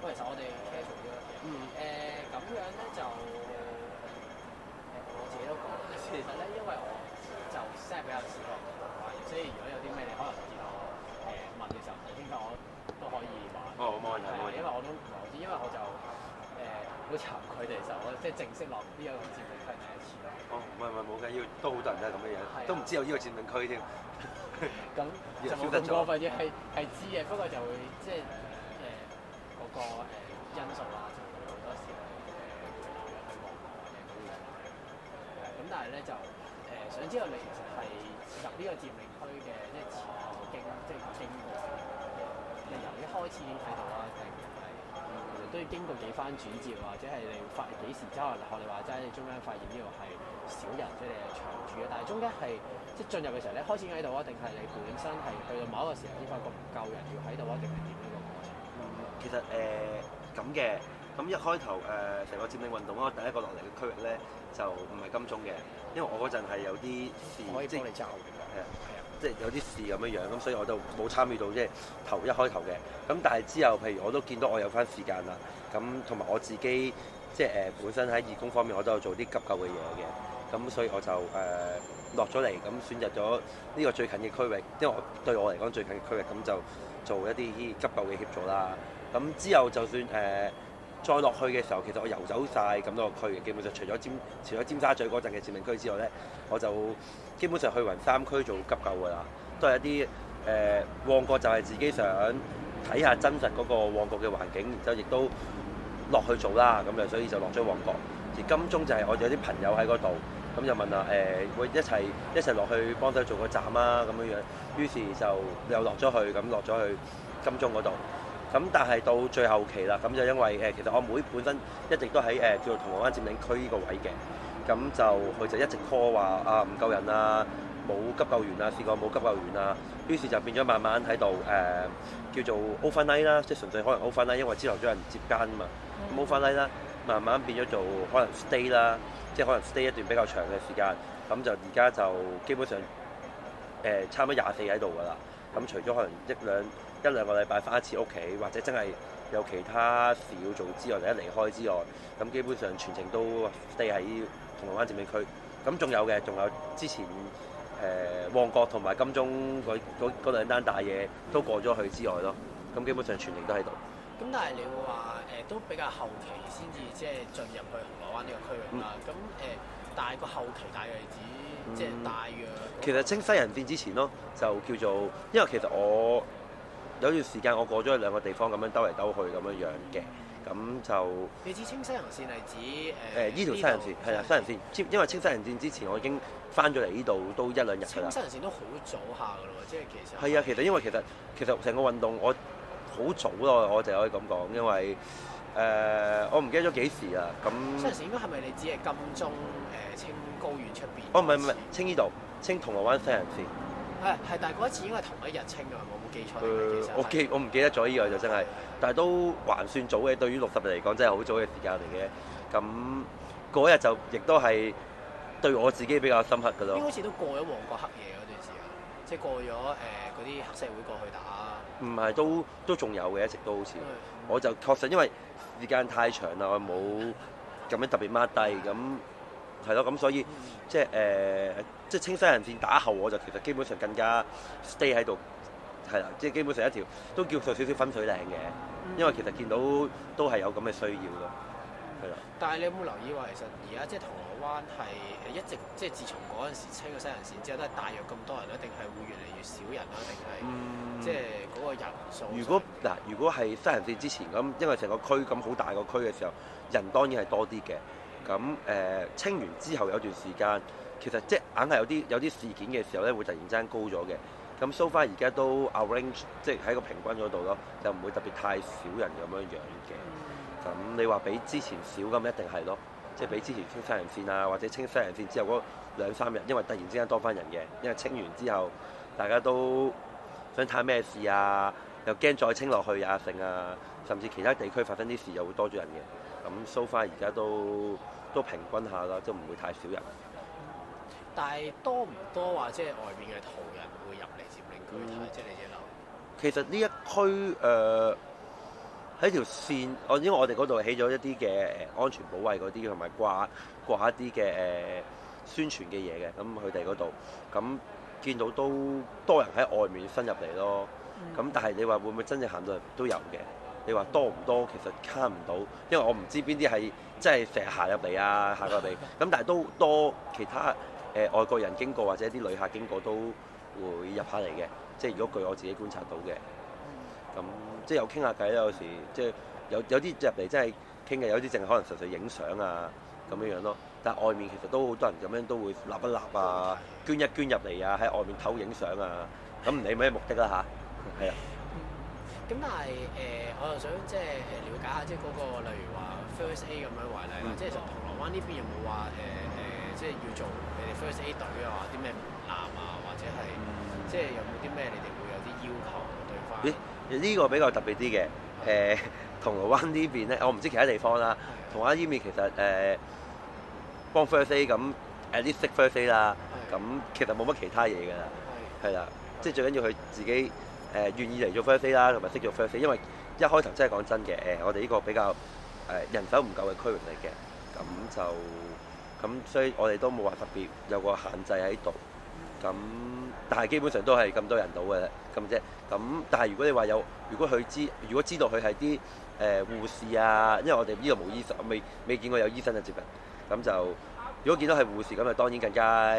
其實我哋 casual 啲咯。咁樣咧就我自己都講，其實咧因為我就真係比較少落台灣嘅，所以如果有啲咩你可能見我問嘅時候唔清楚，我都可以話。 冇問題。 因為我都唔係好知，因為我就好慚愧地就我即係正式落呢一個佔領區第一次咯。 唔係冇緊要，都好多人都係咁嘅嘢，都唔知有呢個佔領區添。 咁就冇咁過分嘅，係知嘅，不過就會即係嗰個因素啦，就會好多時候去旺角嘅嗰啲嘢。咁但係咧就想知道你其實係入呢個佔領區嘅，即係前後經過，你由一開始已經睇到啦，定係都要經過幾番轉接，或者係你發幾時之後學你話齋，你中間發現呢度係少人，即係你係長住嘅，但係中間係即係進入嘅時候，你開始喺度啊，定係你本身係去到某一個時候先發覺唔夠人要喺度啊，定係點呢個過程？ 其實咁嘅，咁一開頭成個佔領運動嗰個第一個落嚟嘅區域咧，就唔係金鐘嘅，因為我嗰陣係有啲事， 可以幫你罩嘅， 係啊，即係有啲事咁樣，咁所以我就冇參與到即係一開頭嘅。咁但係之後，譬如我都見到我有翻時間啦，咁同埋我自己即係本身喺義工方面我都有做啲急救嘅嘢嘅，咁所以我就落咗嚟，咁選擇咗呢個最近嘅區域，因為對我嚟講最近嘅區域，咁就做一啲急救嘅協助啦。咁之後就算再落去嘅時候，其實我遊走晒咁多個區嘅，基本上除咗尖沙咀嗰陣嘅佔領區之外咧，我就基本上去勻3區做急救㗎啦，都係一啲旺角就係自己想睇下真實嗰個旺角嘅環境，然之後亦都落去做啦，咁就所以就落咗旺角。而金鐘就係我哋有啲朋友喺嗰度，咁就問下會一齊落去幫手做個站啊咁樣樣，於是就又落咗去，咁落咗去金鐘嗰度。咁但係到最後期啦，咁就因為其實我妹本身一直都喺叫做銅鑼灣佔領區呢個位嘅，咁就佢就一直 call 話啊唔夠人啊，冇急救員啊，試過冇急救員啊，於是就變咗慢慢喺度叫做 overnight 啦，即係純粹可能 overnight，因為朝頭早有人接更啊嘛，咁 overnight 啦，慢慢變咗做可能 stay 啦，即係可能 stay 一段比較長嘅時間，咁就而家就基本上差唔多24喺度㗎啦，咁除咗可能一兩個禮拜翻一次屋企，或者真係有其他事要做之外，或者離開之外，咁基本上全程都 stay 喺銅鑼灣佔領區。咁仲有之前旺角同埋金鐘嗰兩單大嘢都過咗去之外咯。咁基本上全程都喺度。 咁但係你會話都比較後期先至即係進入去銅鑼灣呢個區域啦。咁大個後期大約係指即係大約。 其實清西人線之前咯，就叫做因為其實我有段時間我過咗去兩個地方咁樣兜嚟兜去咁樣樣嘅，咁就你指清西人線係指呢條西人線係啦，西人線，因為清西人線之前我已經翻咗嚟呢度都1-2日㗎啦。 清西人線都好早下㗎咯，即係其實係啊，因為其實成個運動我好早咯，我就可以咁講，因為我唔記得咗幾時啊。咁西人線應該係咪你指係金鐘清高院出邊？ 哦，唔係，清呢度，清銅鑼灣西人線。 係，但係嗰一次應該係同一日清㗎，我冇記錯。 我唔記得咗呢個就真係，但係都還算早嘅，對於60日嚟講真係好早嘅時間嚟嘅。咁嗰日就亦都係對我自己比較深刻㗎咯。 應該好似都過咗旺角黑夜嗰段時間，即係過咗嗰啲黑社會過去打。 唔係，都仲有嘅，一直都好似。我就確實因為時間太長啦，我冇咁樣特別 mark 低咁。係咯，咁所以即係清西人線打後，我就其實基本上更加 stay 喺度，係啦，即係基本上一條都叫做少少分水嶺嘅，因為其實見到都係有咁嘅需要咯，係啦。 但係你有冇留意話，其實而家即係銅鑼灣係一直即係自從嗰陣時清咗西人線之後，都係大約咁多人咧，定係會越嚟越少人啦，定係即係嗰個人數？ 如果係西人線之前咁，因為成個區咁好大個區嘅時候，人當然係多啲嘅。咁清完之後有段時間，其實即係硬係有啲事件嘅時候咧，會突然之間高咗嘅。咁 so far 而家都 arrange 即係喺個平均嗰度咯，就唔會特別太少人咁樣樣嘅。咁你話比之前少咁一定係咯，即係比之前清西人線啊，或者清西人線之後嗰2-3日，因為突然之間多翻人嘅，因為清完之後大家都想睇咩事啊，又驚再清落去啊，剩啊，甚至其他地區發生啲事又會多咗人嘅。咁 so far 而家都平均下啦，都唔會太少人。 但係多唔多話，即係外邊嘅途人會入嚟佔領區睇，即係你自己諗？ 其實呢一區喺條線，因為我哋嗰度起咗一啲嘅安全保衞嗰啲，同埋掛一啲嘅宣傳嘅嘢嘅，咁佢哋嗰度咁見到都多人喺外面伸入嚟咯。咁但係你話會唔會真正行到嚟都有嘅？你話多唔多？其實慳唔到，因為我唔知邊啲係真係成日行入嚟啊，行入嚟。咁但係都多其他外國人經過或者啲旅客經過都會入下嚟嘅。即係如果據我自己觀察到嘅，咁即係有傾下偈啦。有時即係有啲入嚟真係傾嘅，有啲淨係可能純粹影相啊咁樣樣咯。但係外面其實都好多人咁樣都會立一立啊，捐一捐入嚟啊，喺外面偷影相啊。咁唔理咩目的啦吓，係啊。 咁但係我又想即係了解下，即係嗰個例如話 First Aid 咁樣為例啦，即係其實銅鑼灣呢邊有冇話即係要做你哋 First Aid 隊啊，話啲咩門檻啊，或者係即係有冇啲咩你哋會有啲要求對翻？ 呢個比較特別啲嘅銅鑼灣呢邊咧，我唔知其他地方啦。銅鑼灣呢邊其實幫 First Aid 咁啲識 First Aid 啦，咁其實冇乜其他嘢㗎啦，係啦，即係最緊要佢自己。願意嚟做 First Aid 啦，同埋識做 First Aid，因為一開頭真係講真嘅，我哋呢個比較人手唔夠嘅區域嚟嘅，咁所以我哋都冇話特別有個限制喺度，咁但係基本上都係咁多人到嘅咁啫。咁但係如果你話如果知道佢係啲護士啊，因為我哋呢度冇醫生，未見過有醫生嘅接近，咁就如果見到係護士咁，就當然更加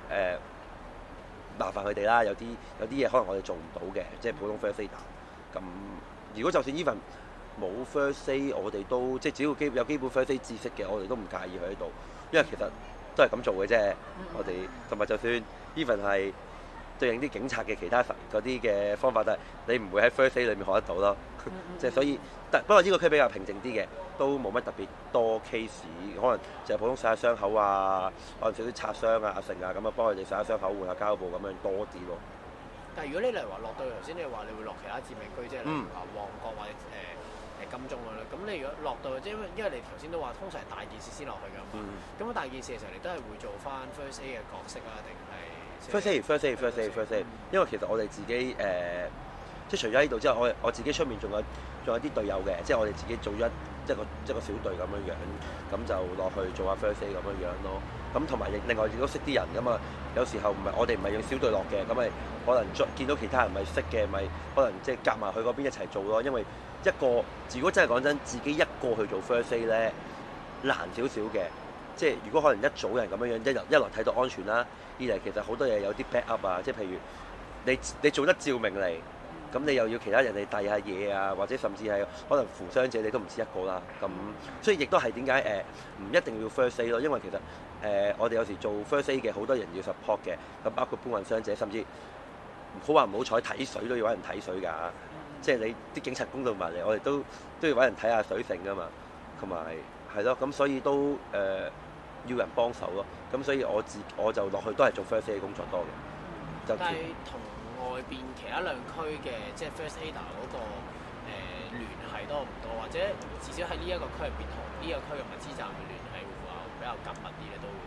麻煩佢哋啦，有啲嘢可能我哋做唔到嘅，即係普通 First Aid。咁如果就算 even 冇 First Aid，我哋都即係只要有基本 First Aid 知識嘅，我哋都唔介意佢喺度，因為其實都係咁做嘅啫。我哋同埋就算 even 係對應啲警察嘅其他嗰啲嘅方法，都係你唔會喺 First Aid 裏面學得到咯。即係所以，不過呢個區比較平靜啲嘅，都冇乜特別多 case， 可能就係普通洗下傷口啊，可能少啲擦傷啊、剩啊咁啊，幫佢哋洗下傷口、換下膠布咁樣多啲咯。 但係如果你例如話落到頭先，你話你會落其他致命區，即係例如話旺角或者金鐘咁樣，咁你如果落到即係因為你頭先都話通常係大件事先落去㗎嘛，咁大件事嘅時候你都係會做翻 First Aid 嘅角色啊，定係 First Aid， 因為其實我哋自己即係除咗呢度之外，我自己出面仲有啲隊友嘅，即係我哋自己做咗一個小隊咁樣，咁就落去做下 First Aid 咁樣咯。咁同埋另外亦都識啲人咁啊，有時候我哋唔係用小隊落嘅，咁咪可能見到其他人咪識嘅，咪可能即係夾埋去嗰邊一齊做咯。因為如果真係講真，自己一個去做 First Aid 咧難少少嘅，即係如果可能一組人咁樣一來睇到安全啦，二嚟其實好多嘢有啲 back up 啊，即係譬如你做得照明嚟。咁你又要其他人哋遞下嘢啊，或者甚至係可能扶傷者你都唔止一個啦。咁所以亦都係點解唔一定要 First Aid 咯？因為其實我哋有時做 First Aid 嘅好多人要 support 嘅，咁包括搬運傷者，甚至好話唔好彩睇水都要揾人睇水㗎。即係你啲警察公到埋嚟，我哋都要揾人睇下水性㗎嘛。同埋係咯，咁所以都要人幫手咯。咁所以我就落去都係做 First Aid 嘅工作多嘅。 但係同外邊其他兩區嘅即係 First Aider 嗰個聯繫多唔多，或者至少喺呢一個區入邊同呢個區嘅物資站嘅聯繫會話比較緊密啲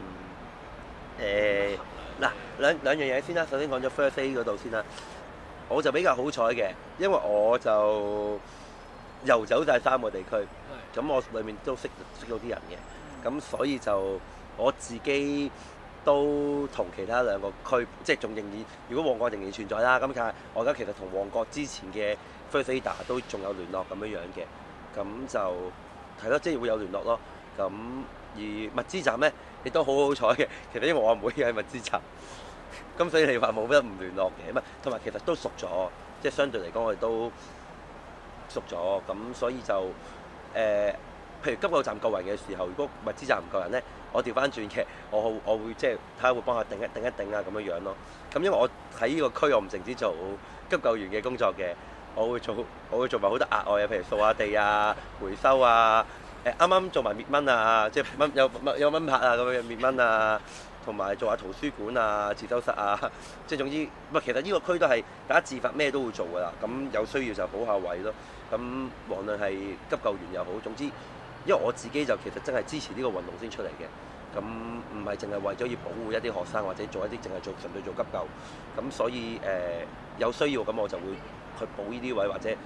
咧都兩樣嘢先啦。首先講咗 First Aid 嗰度先啦， 我就比較好彩嘅，因為我就遊走晒3個地區，咁我裏面都識到啲人嘅，咁所以就我自己。都同其他兩個區，即係仲仍然，如果旺角仍然存在啦，咁但係我而家其實同旺角之前嘅 First Aider 都仲有聯絡咁樣嘅，咁就係咯，即係會有聯絡咯。咁而物資站咧，亦都好好彩嘅。其實因為我阿妹喺物資站，咁所以你話冇得唔聯絡嘅，咁同埋其實都熟咗，即係相對嚟講我哋都熟咗，咁所以就譬如金牛站夠人嘅時候，如果物資站唔夠人咧，我調翻轉嘅，我會即係睇下會幫下頂一頂啊咁樣樣咯。咁因為我喺呢個區，我唔淨止做急救員嘅工作嘅，我會做埋好多額外嘅，譬如掃下地啊、回收啊，啱啱做埋滅蚊啊，即係有蚊拍啊咁樣滅蚊啊，同埋做下圖書館啊、自修室啊，即係總之，其實呢個區都係大家自發咩都會做㗎啦。咁有需要就補下位咯。咁無論係急救員又好，總之。因為我自己就其實真係支持呢個運動先出嚟嘅，咁唔係淨係為咗要保護一啲學生或者做一啲淨係純粹做急救，咁所以有需要咁我就會去補呢啲位或者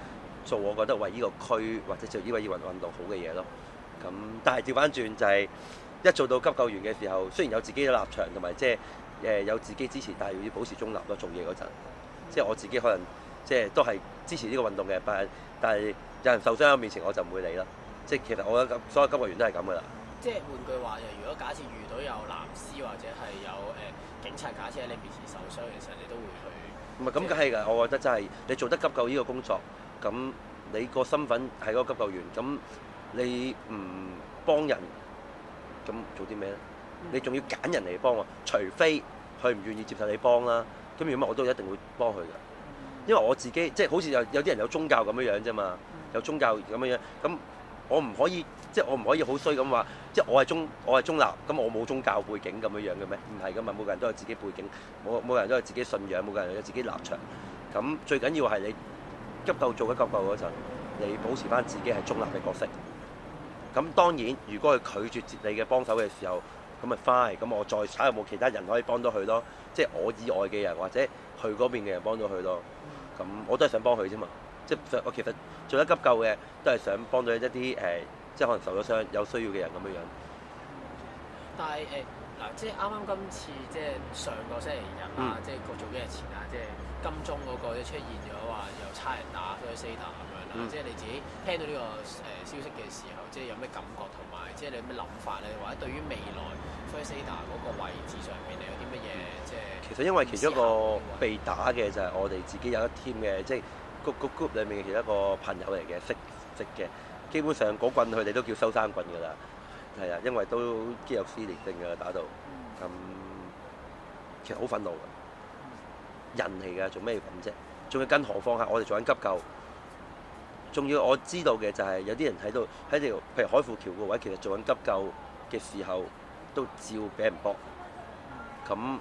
做我覺得為呢個區或者做呢個運動好嘅嘢咯。咁但係調翻轉就係一做到急救員嘅時候，雖然有自己嘅立場同埋即係有自己支持，但係要保持中立咯。做嘢嗰陣，即係我自己可能即係都係支持呢個運動嘅，但係有人受傷喺面前我就唔會理啦。即係其實我覺得所有急救員都係咁噶啦。 即係換句話就，如果假設遇到有藍絲或者係有警察，假設喺你面前受傷嘅時候，你都會去。 唔係咁梗係㗎，我覺得真係你做得急救呢個工作，咁你個身份係嗰個急救員，咁你唔幫人，咁做啲咩咧？你仲要揀人嚟幫喎，除非佢唔願意接受你幫啦。咁如果乜我都一定會幫佢㗎，因為我自己即係好似有啲人有宗教咁樣啫嘛，有宗教咁樣，咁我唔可以即係我唔可以好衰咁話，即係我係中立，咁我冇宗教背景咁樣嘅咩？唔係㗎嘛，每個人都有自己背景，每個人都有自己信仰，每個人都有自己立場。咁最緊要係你急救做緊急救嗰陣，你保持翻自己係中立嘅角色。咁當然，如果佢拒絕接你嘅幫手嘅時候，咁咪 fine，咁我再睇下有冇其他人可以幫到佢咯。即係我以外嘅人或者佢嗰邊嘅人幫到佢咯。咁我都係想幫佢啫嘛。即係我其實做得急救嘅都係想幫到一啲即係可能受咗傷有需要嘅人咁樣樣。 但係嗱，即係啱啱今次即係上個星期日啦，即係過早幾日前啊，即係金鐘嗰個即出現咗話有差人打 First Aider 咁樣啦。即係你自己聽到呢個消息嘅時候，即係有咩感覺同埋即係你有咩諗法咧？或者對於未來 First Aider 嗰個位置上面，你有啲乜嘢即係？ 其實因為其中一個被打嘅就係我哋自己有一 team 嘅，即係個 group 裡面嘅其中一個朋友嚟嘅，識嘅。基本上嗰棍佢哋都叫收山棍㗎啦，係啊，因為都肌肉撕裂性㗎打到，咁其實好憤怒㗎，人嚟㗎，做咩要咁啫？仲要更何況係我哋做緊急救，仲要我知道嘅就係有啲人喺度喺條譬如海富橋個位，其實做緊急救嘅時候都照俾人搏，咁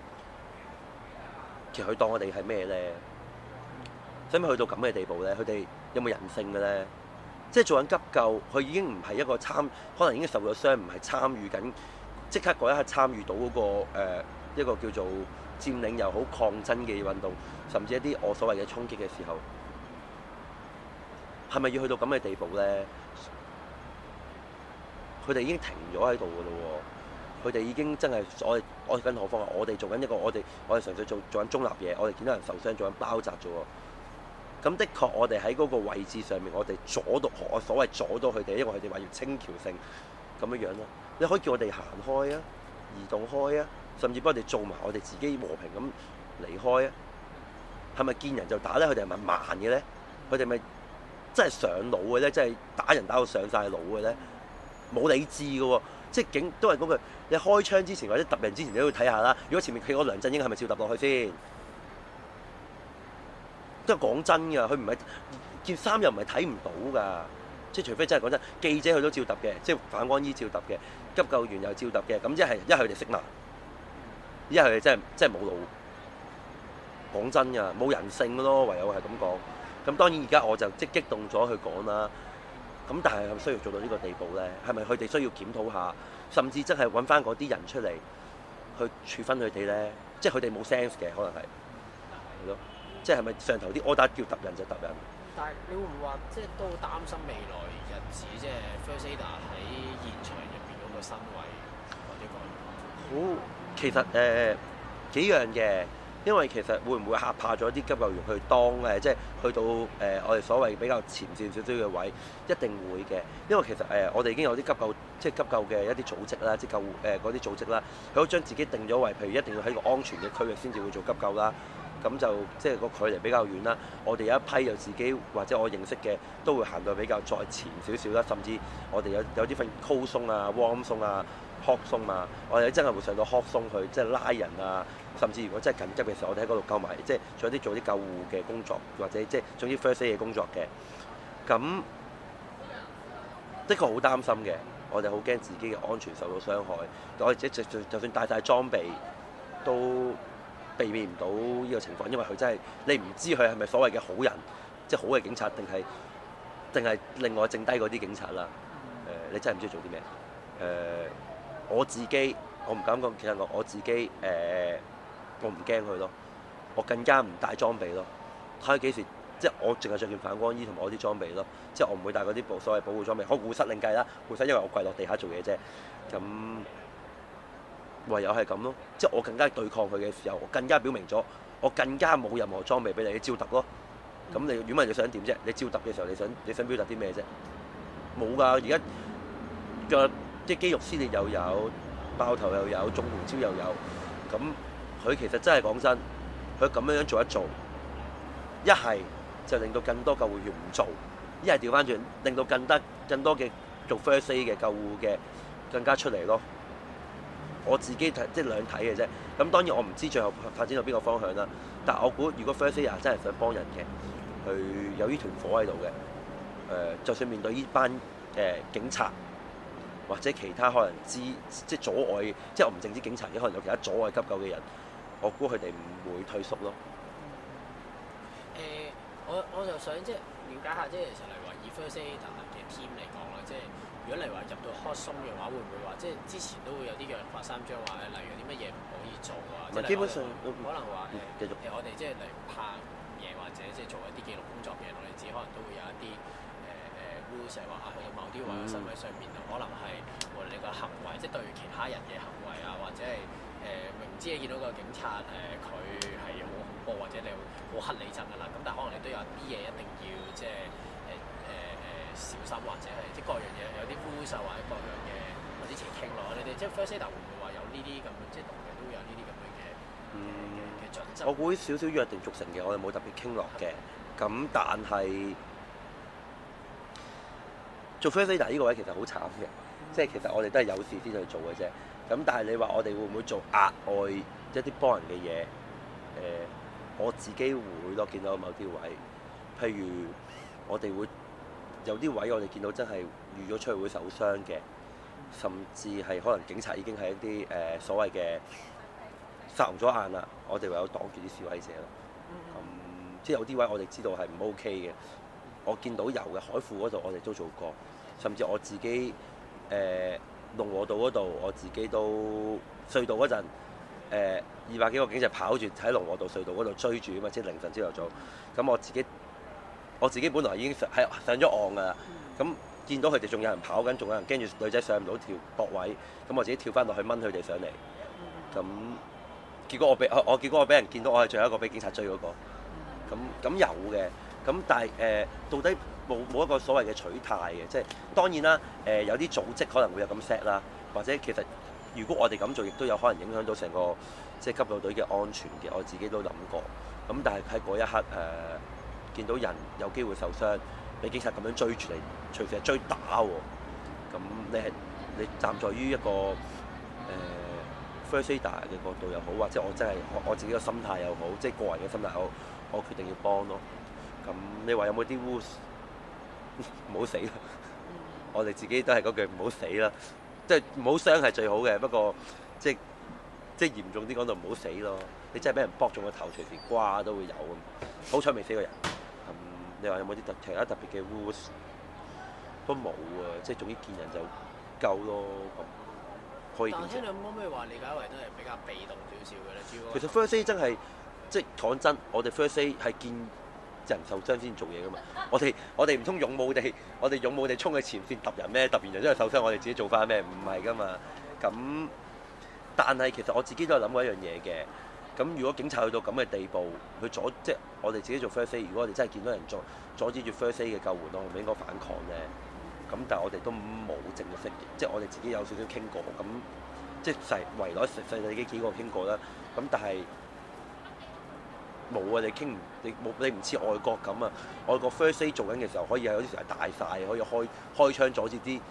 其實佢當我哋係咩咧？使唔使去到咁嘅地步咧？佢哋有冇人性嘅咧？即係做緊急救，佢已經唔係一個可能已經受咗傷，唔係參與緊，即刻嗰一刻參與到嗰個一個叫做佔領又好抗爭嘅運動，甚至一啲我所謂嘅衝擊嘅時候，係咪要去到咁嘅地步咧？佢哋已經停咗喺度㗎咯喎，佢哋已經真係我更何況係我哋做緊一個我哋純粹做緊中立嘢，我哋見到人受傷做緊包紮啫喎。咁的確，我哋喺嗰個位置上面，我哋阻到我所謂阻到佢哋，因為佢哋話要清橋性咁樣樣咯。你可以叫我哋行開啊，移動開啊，甚至幫我哋做埋我哋自己和平咁離開啊。係咪見人就打咧？佢哋係咪慢嘅咧？佢哋咪真係上腦嘅咧？真係打人打到上晒腦嘅咧？冇理智嘅喎，即係警都係嗰句，你開槍之前或者揼人之前，你都要睇下啦。如果前面企嗰個梁振英係咪照揼落去先？都係講真㗎，佢唔係件衫又唔係睇唔到㗎，即係除非真係講真，記者佢都照揼嘅，即係反光衣照揼嘅，急救員又照揼嘅，咁一係佢哋識盲，一係佢哋真係冇腦。講真㗎，冇人性咯，唯有係咁講。咁當然而家我就激動咗去講啦。咁但係係咪需要做到呢個地步咧？係咪佢哋需要檢討下，甚至真係揾翻嗰啲人出嚟去處分佢哋咧？即係佢哋冇 sense 嘅，可能係係咯。即係咪上頭啲 order 叫揼人就揼人？但係你會唔會話即係都好擔心未來日子，即係 First Aider 喺現場入邊嗰個身位或者講？ 好，其實幾樣嘅，因為其實會唔會嚇怕咗啲急救員去當即係去到我哋所謂比較前線少少嘅位，一定會嘅。因為其實我哋已經有啲急救嘅一啲組織啦，即係救護嗰啲組織啦，佢都將自己定咗為，譬如一定要喺個安全嘅區域先至會做急救啦。咁就即係個距離比較遠啦。我哋有一批就自己或者我認識嘅都會行到比較再前少少啦，甚至我哋有啲份 cold 松啊、warm 松啊、hot 松啊，我哋真係會上到 hot 松去，即係拉人啊。甚至如果真係緊急嘅時候，我哋喺嗰度救埋，即係做啲救護嘅工作，或者即係總之 first aid 嘅工作嘅。咁的確好擔心嘅，我哋好驚自己嘅安全受到傷害。我哋就算帶晒裝備都避免唔到呢個情況，因為佢真係你唔知佢係咪所謂嘅好人，即係好嘅警察，定係另外剩低嗰啲警察啦。你真係唔知做啲咩。我自己我唔敢講，其實我自己我唔驚佢咯，我更加唔帶裝備咯。睇佢幾時即係我淨係着件反光衣同埋我啲裝備咯，即係我唔會帶嗰啲所謂保護裝備。我護膝另計啦，護膝因為我跪落地下做嘢啫。咁唯有係咁咯，即係我更加對抗佢嘅時候，我更加表明咗，我更加冇任何裝備俾你，照揼咯。咁你如果問你想點啫？你照揼嘅時候，你想表達啲咩啫？冇㗎，而家腳啲肌肉撕裂又有，爆頭又有，中紅椒又有。咁佢其實真係講真，佢咁樣做一做，一係就令到更多救護員唔做，一係調翻轉，令到更多嘅做 first aid 嘅救護嘅更加出嚟咯。我自己睇即係兩睇嘅啫。咁當然我唔知最後發展到邊個方向啦。但係我估如果 first aid 真係想幫人嘅，佢有呢團火喺度嘅，就算面對呢班警察或者其他可能即係阻礙，即係我唔淨止警察，可能有其他阻礙急救嘅人，我估佢哋唔會退縮咯。 我就想即係了解下，即係其實例如話以 first aid 嘅 team 嚟講啦，即係如果例如話入到 hot zone 嘅話，會唔會話即係之前都會有啲約法三章話例如有啲乜嘢唔可以做啊？ 唔係基本上可能話繼續我哋即係例如拍嘢或者即係做一啲記錄工作嘅人，我哋自己可能都會有一啲rules 係話去到某啲位嘅身位上面，可能係無論你個行為，即係對其他人嘅行為啊，或者係明知你見到個警察佢係好恐怖或者你好乞你憎㗎啦，咁但係可能你都有啲嘢一定要即係小心，或者係即係各樣嘢有啲 rules 或者各樣嘅或者一齊傾落。你哋即係 first aid 會唔會話有呢啲咁即係同嘅都會有呢啲咁樣嘅準則？ 我估少少約定俗成嘅，我哋冇特別傾落嘅。咁但係做 first aid 呢個位其實好慘嘅，即係其實我哋都係有事先去做嘅啫。咁但係你話我哋會唔會做額外一啲幫人嘅嘢？我自己會咯，見到某啲位，譬如我哋會有啲位，我哋見到真係預咗出去會受傷嘅，甚至係可能警察已經係一啲所謂嘅殺紅咗眼啦，我哋唯有擋住啲示威者咯。即係有啲位我哋知道係唔 OK 嘅，我見到有嘅海富嗰度我哋都做過，甚至我自己龍和道嗰度我自己都隧道嗰陣200幾個警察跑住喺龍和道隧道嗰度追住啊嘛，即係凌晨朝頭早。咁我自己本來已經上咗岸㗎啦，咁見到佢哋仲有人跑緊，仲有人驚住女仔上唔到條駁位，咁我自己跳翻落去掹佢哋上嚟。咁結果我俾人見到我係最後一個俾警察追嗰個。咁有嘅，咁但係到底冇一個所謂嘅取態嘅，即係當然啦。有啲組織可能會有咁 set 啦，或者其實如果我哋咁做，亦都有可能影響到成個即係急救隊嘅安全嘅。我自己都諗過。咁但係喺嗰一刻見到人有機會受傷，俾警察咁樣追住你，隨時係追打喎。咁你站在於一個first aider 嘅角度又好，或者我真係我自己嘅心態又好，即係個人嘅心態好，我決定要幫咯。咁你話有冇啲 rules？ 唔好死啦！我哋自己都係嗰句唔好死啦，即係唔好傷係最好嘅。不過即係嚴重啲講到唔好死咯。你真係俾人搏中個頭，隨時瓜都會有咁。好彩未死過人。你話有冇啲其他特別嘅 rules？ 都冇啊，即係總之見人就夠咯。咁可以點啫？ 但係聽你可唔可以話理解為都係比較被動少少嘅咧？主要其實 first aid 真係即係講真，我哋 first aid 係見人受傷先做嘢噶嘛。我哋唔通勇武地衝去前線揼人咩？揼完人之後受傷，我哋自己做翻咩？唔係噶嘛。咁但係其實我自己都有諗過一樣嘢嘅。咁如果警察去到咁嘅地步，去即係我哋自己做 first aid，如果我哋真係見到人阻止住 first aid 嘅救援，我係咪應該反抗咧？咁但係我哋都冇正式嘅，即係我哋自己有少少傾過，咁即係圍內細細幾個傾過啦。咁但係冇啊！你唔似外國咁啊！外國 first aid 做緊嘅時候，可以有啲時係大晒，可以開槍阻止啲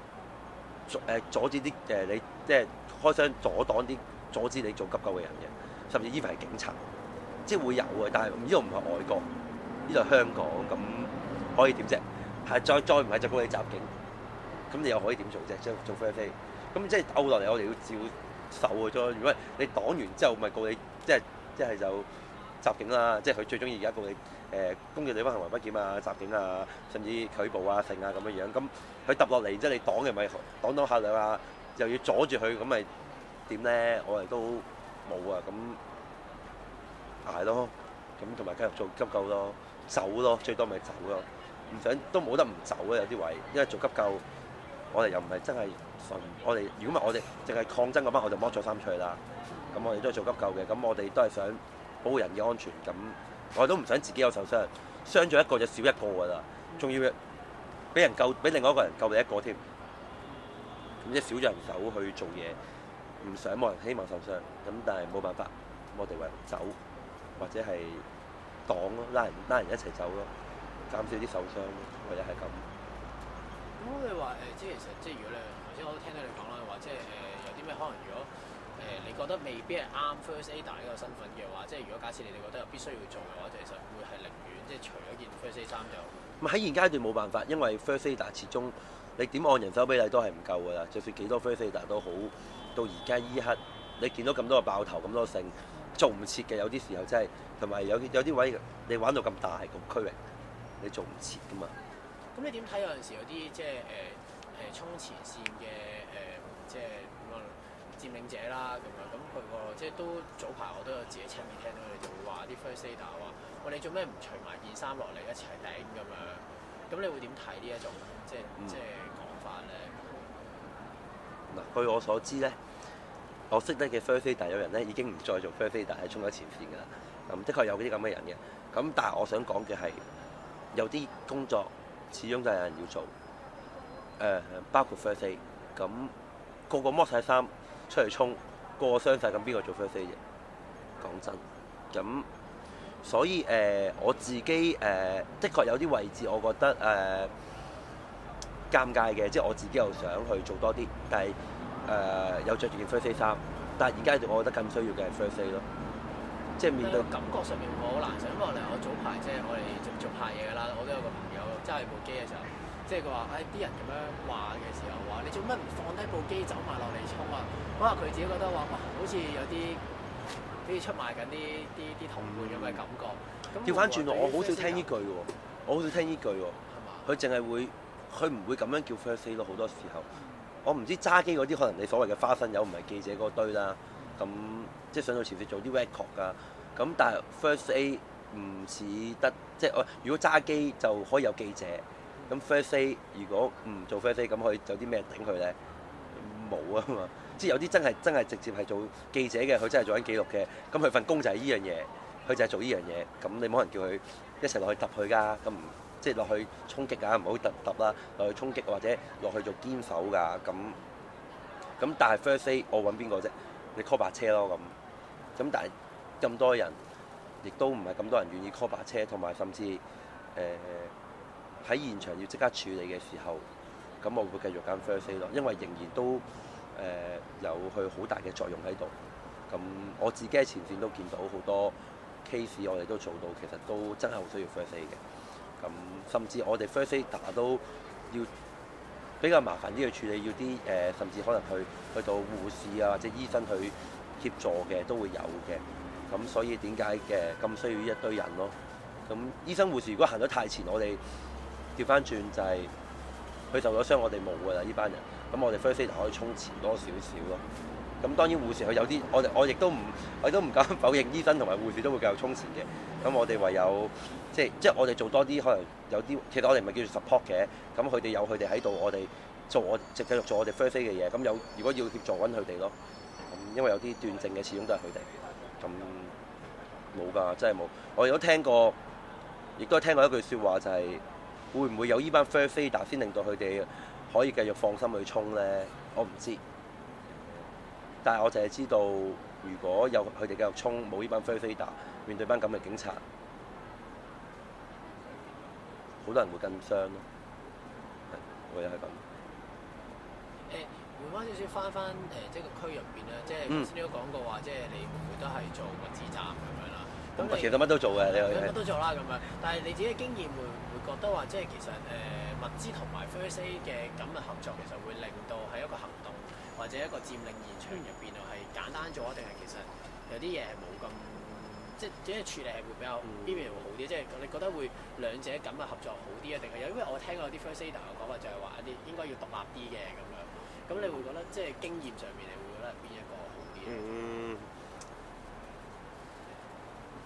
你即係開槍阻止你做急救嘅人嘅，甚至依份係警察，即係會有嘅。但係呢度唔係外國，呢度係香港，咁可以點啫？係再唔係就告你襲警，咁你又可以點做啫？即係做 first aid，咁即係鬥落嚟，我哋要照受嘅啫。如果你擋完之後，咪告你，即係就襲警啦。即係佢最中意而家告你攻擊對方行為不檢啊、襲警啊，甚至拒捕啊、剩啊咁樣樣。咁佢揼落嚟，即係你擋嘅咪擋下兩下，又要阻住佢，咁咪點咧？我哋都冇啊，咁捱咯，咁同埋繼續做急救咯。 走咯，最多咪走咯，唔想都冇得唔走啊！有啲位，因為做急救，我哋又唔係真係純，我哋如果唔係我哋淨係抗爭嗰班，我就剝咗衫出去啦。咁我哋都係做急救嘅，咁我哋都係想保護人嘅安全，咁我哋都唔想自己有受傷，傷咗一個就少一個㗎啦，仲要俾人救，俾另外一個人救你一個添，咁即係少咗人手去做嘢，唔想冇人希望受傷，咁但係冇辦法，我哋唯有走或者係擋咯，拉人一齊走咯，減少啲受傷咯，或者係咁。 咁你話即係其實即係如果你頭先我都聽到你講啦，話即係有啲咩可能如果你覺得未必係啱 First Aider 呢個身份嘅話，即係如果假設你哋覺得有必須要做嘅話，就其實會係寧願即係除咗件 First Aid 衫就。 咁喺現階段冇辦法，因為 First Aider 始終你點按人手比例都係唔夠㗎啦。就算幾多 First Aider 都好，到而家依刻你見到咁多個爆頭咁多性，做唔切嘅有啲時候真係，同埋有啲位你玩到咁大個區域，你做唔切㗎嘛。 咁你點睇有陣時有啲即係衝前線嘅即係點講佔領者啦咁樣，咁佢個即係都早排我都有自己親耳聽到你哋會話啲 First Aider 話，喂你做咩唔除埋件衫落嚟一齊頂咁樣？咁你會點睇呢一種即係講法咧？ 嗱，據我所知咧，我識得嘅 First Aider 有人咧已經唔再做 First Aider 係衝咗前線㗎啦。咁的確有啲咁嘅人嘅。咁但係我想講嘅係有啲工作始終都係有人要做。包括 First Aid， 咁個剝晒衫出嚟衝，個傷晒，咁邊個做 First Aid 啫？講真，咁所以我自己的確有啲位置，我覺得尷尬嘅，即係我自己又想去做多啲，但係有着住件 First Aid 衫，但係而家我覺得更需要嘅係 First Aid 咯，即係面對感覺上面我好難受，因為我早排即係我哋做拍嘢㗎啦，我都有個朋友揸住部機嘅時候。即係佢話，啲人咁樣話嘅時候話，你做乜唔放低部機走埋落嚟衝啊？可能佢自己覺得話，哇，好似有啲好似出賣緊啲同伴咁嘅感覺。調翻轉我好少聽呢句喎，我好少聽呢句喎。 係嘛？ 佢淨係會，佢唔會咁樣叫 First Aid 咯。好多時候，我唔知揸機嗰啲可能你所謂嘅花生友唔係記者嗰堆啦。咁即係上到前線做啲 record 㗎。咁但係 First Aid 唔似得，即係如果揸機就可以有記者。咁 First Aid 如果唔做 First Aid，咁可以有啲咩頂佢咧？冇啊嘛，即係有啲真係直接係做記者嘅，佢真係做緊記錄嘅。咁佢份工就係呢樣嘢，佢就係做呢樣嘢。咁你冇人叫佢一齊落去揼佢㗎，咁即係落去衝擊㗎，唔好揼啦，落去衝擊或者落去做堅守㗎。咁但係 First Aid 我揾邊個啫？你 call 白車咯咁但係咁多人，亦都唔係咁多人願意 call 白車，同埋甚至喺現場要即刻處理嘅時候，咁我會繼續揀 First Aid 咯，因為仍然都有佢好大嘅作用喺度。咁我自己喺前線都見到好多 case，我哋都做到，其實都真係好需要 First Aid 嘅。咁甚至我哋 First Aid 都要比較麻煩啲去處理，要啲甚至可能去到護士啊或者醫生去協助嘅都會有嘅。咁所以點解咁需要一堆人咯？咁醫生護士如果行得太前，我哋調翻轉就係佢受咗傷，我哋冇㗎啦呢班人。咁我哋 First Aid 可以衝前多少少咯。咁當然護士佢有啲，我亦都唔敢否認醫生同埋護士都會繼續衝前嘅。咁我哋唯有即係我哋做多啲，可能有啲其實我哋唔係叫做 support 嘅。咁佢哋有佢哋喺度，我哋繼續做我哋 First Aid 嘅嘢。咁如果要協助揾佢哋咯。咁因為有啲斷症嘅，始終都係佢哋。咁冇㗎，真係冇。我亦都聽過，亦都聽過一句説話就係。會唔會有依班 First Aider 先令到佢哋可以繼續放心去衝咧？我唔知，但係我淨係知道，如果有佢哋繼續衝，冇依班 First Aider 面對班咁嘅警察，好多人會更傷咯。會係咁。 換翻少少翻即係個區入邊咧，即係頭先你都講過話，即係你會唔會都係做物資站咁樣啦？ 咁其實乜都做嘅，你乜都做啦咁樣。但係你自己嘅經驗會唔會覺得話，即係其實物資同埋 First Aid 嘅咁嘅合作，其實會令到喺一個行動或者一個佔領現場入邊係簡單咗，定係其實有啲嘢係冇咁即係處理係會比較邊邊會好啲？即係你覺得會兩者咁嘅合作好啲啊？定係因為我聽過有啲 First Aider 嘅講法就係話一啲應該要獨立啲嘅咁樣。咁你會覺得即係經驗上面，你會覺得邊一個好啲？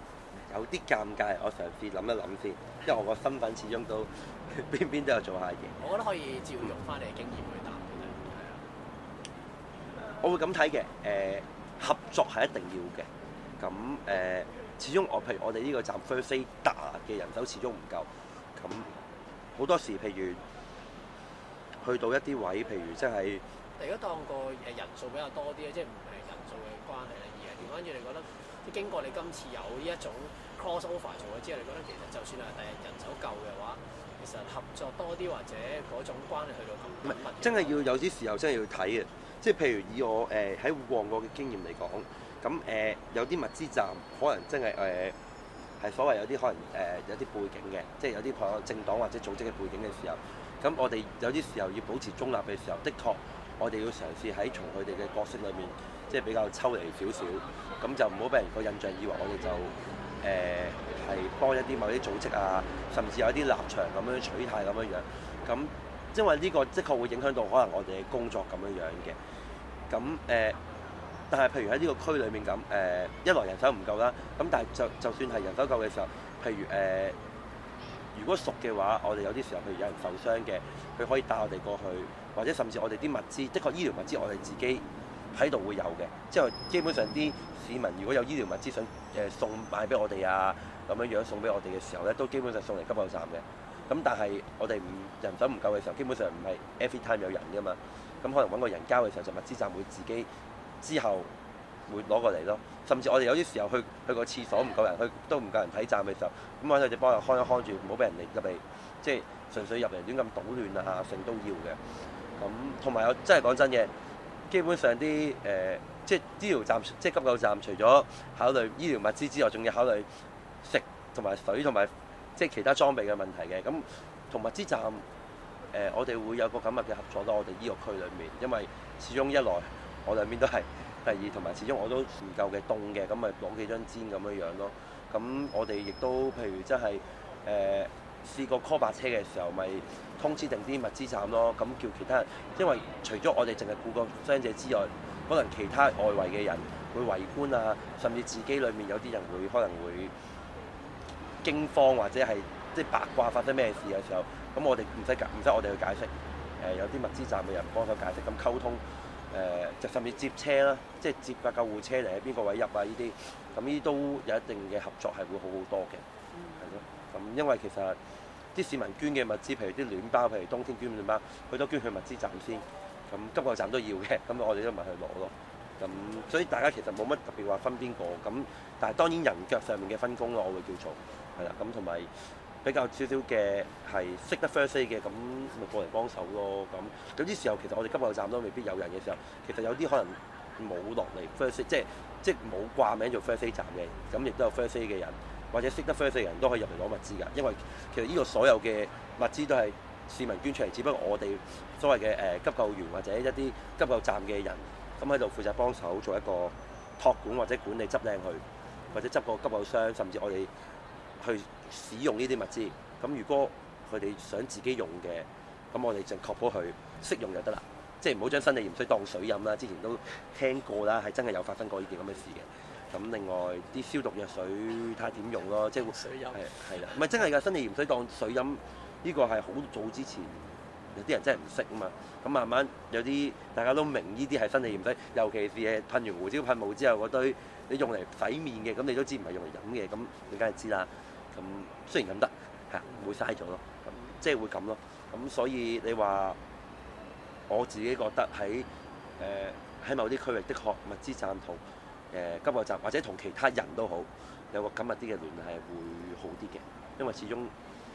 有啲尷尬，我嘗試諗一諗先，因為我個身份始終都邊都有做下嘢。 我覺得可以照用翻你嘅經驗去答嘅啫，係啊。 我會咁睇嘅，合作係一定要嘅。咁始終譬如我哋呢個站 First Aid 嘅人手始終唔夠，咁好多時譬如去到一啲位，譬如即係。 如果當個人數比較多啲咧，即係唔係人數嘅關係咧，而係調翻轉你覺得，即係經過你今次有呢一種 cross over 做咗之後，你覺得其實就算係第日人手夠嘅話，其實合作多啲或者嗰種關係去到咁緊密， 真係要有啲時候真係要睇嘅。即係譬如以我喺旺角嘅經驗嚟講，咁有啲物資站可能真係係所謂有啲可能有啲背景嘅，即係有啲可能政黨或者組織嘅背景嘅時候，咁我哋有啲時候要保持中立嘅時候，的確。我哋要嘗試喺從佢哋嘅角色裏面，即係比較抽離少少，咁就唔好俾人個印象以為我哋就係幫一啲某啲組織啊，甚至有一啲立場咁樣取態咁樣樣。咁因為呢個的確會影響到可能我哋嘅工作咁樣樣嘅。咁但係譬如喺呢個區裏面咁一來人手唔夠啦，咁但係就算係人手夠嘅時候，譬如如果熟嘅話，我哋有啲時候譬如有人受傷嘅，佢可以帶我哋過去。或者甚至我哋啲物資，的確醫療物資我哋自己喺度會有嘅，即係基本上啲市民如果有醫療物資想送買俾我哋啊，咁樣樣送俾我哋嘅時候咧，都基本上送嚟急救站嘅。咁但係我哋人手唔夠嘅時候，基本上唔係 every time 有人㗎嘛。咁可能揾個人交嘅時候，就物資站會自己之後會攞過嚟咯。甚至我哋有啲時候去個廁所唔夠人，都唔夠人睇站嘅時候，咁揾佢哋幫我看一看住，唔好俾人哋入嚟，即係純粹入嚟亂咁搗亂啊，成都要嘅。咁同埋我真係講真嘅，基本上啲即係醫療站，即係急救站，除咗考慮醫療物資之外，仲要考慮食同埋水同埋即係其他裝備嘅問題嘅。咁同物資站我哋會有個緊密嘅合作咯。我哋呢個區裏面，因為始終一來我兩邊都係，第二同埋始終我都唔夠嘅凍嘅，咁咪攞幾張氈咁樣樣咯。咁我哋亦都譬如真係試過 call 白車嘅時候，咪通知定啲物資站咯，咁叫其他人，因為除咗我哋淨係顧個傷者之外，可能其他外圍嘅人會圍觀啊，甚至自己裏面有啲人會可能會驚慌或者係即係八卦發生咩事嘅時候，咁我哋唔使我哋去解釋，有啲物資站嘅人幫手解釋，咁溝通，就甚至接車啦，即係接架救護車嚟喺邊個位入啊呢啲，咁呢啲都有一定嘅合作係會好好多嘅，係咯，咁因為其實。啲市民捐嘅物資，譬如啲暖包，譬如冬天捐暖包，佢都捐去物資站先。咁急救站都要嘅，咁我哋都咪去攞咯。咁所以大家其實冇乜特別話分邊個。咁但係當然人腳上面嘅分工咯，我會叫做係啦。咁同埋比較少少嘅係識得 first aid 嘅，咁咪過嚟幫手咯。咁有啲時候其實我哋急救站都未必有人嘅時候，其實有啲可能冇落嚟 first aid，即係冇掛名做 first aid 站嘅，咁亦都有 first aid 嘅人。或者識得 first aid 嘅人都可以入嚟攞物資㗎，因為其實呢個所有嘅物資都係市民捐出嚟，只不過我哋所謂嘅急救員或者一啲急救站嘅人，咁喺度負責幫手做一個託管或者管理執靚佢，或者執個急救箱，甚至我哋去使用呢啲物資。咁如果佢哋想自己用嘅，咁我哋就確保佢適用就得啦，即係唔好將生理鹽水當水飲啦。之前都聽過啦，係真係有發生過呢件咁嘅事嘅。咁另外啲消毒藥水睇下點用咯，即係水飲係啦，唔係真係㗎，生理鹽水當水飲呢個係好早之前有啲人真係唔識啊嘛，咁慢慢有啲大家都明呢啲係生理鹽水，尤其是係噴完胡椒噴霧之後嗰堆你用嚟洗面嘅，咁你都知唔係用嚟飲嘅，咁你梗係知啦。咁雖然咁得係唔會嘥咗咯，咁即係會咁咯。咁所以你話我自己覺得喺某啲區域的確物資站同急救站或者同其他人都好，有個緊密啲嘅聯繫會好啲嘅，因為始終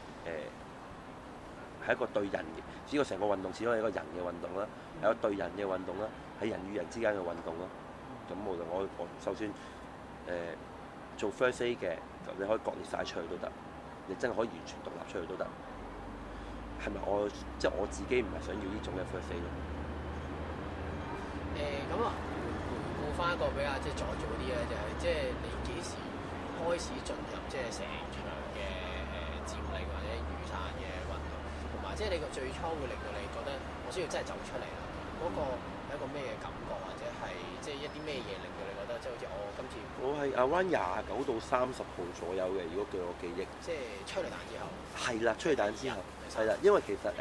係一個對人嘅，只要成個運動始終係一個人嘅運動啦，係一個對人嘅運動啦，係人與人之間嘅運動咯。咁無論我就算做 first aid 嘅，你可以割裂晒出去都得，你真係可以完全獨立出去都得。係咪即係我自己唔係想要呢種嘅 first aid 咯？ 咁啊。翻一個比較即係再早啲咧，就係即係你幾時開始進入即係成場嘅佔領或者雨傘嘅運動，同埋即係你個最初會令到你覺得我需要真係走出嚟啦。嗰個係一個咩嘅感覺，或者係即係一啲咩嘢令到你覺得即係好似我今次我係 around 29到30號左右嘅，如果據我記憶。 即係催淚彈之後。 係啦，催淚彈之後。係啦，因為其實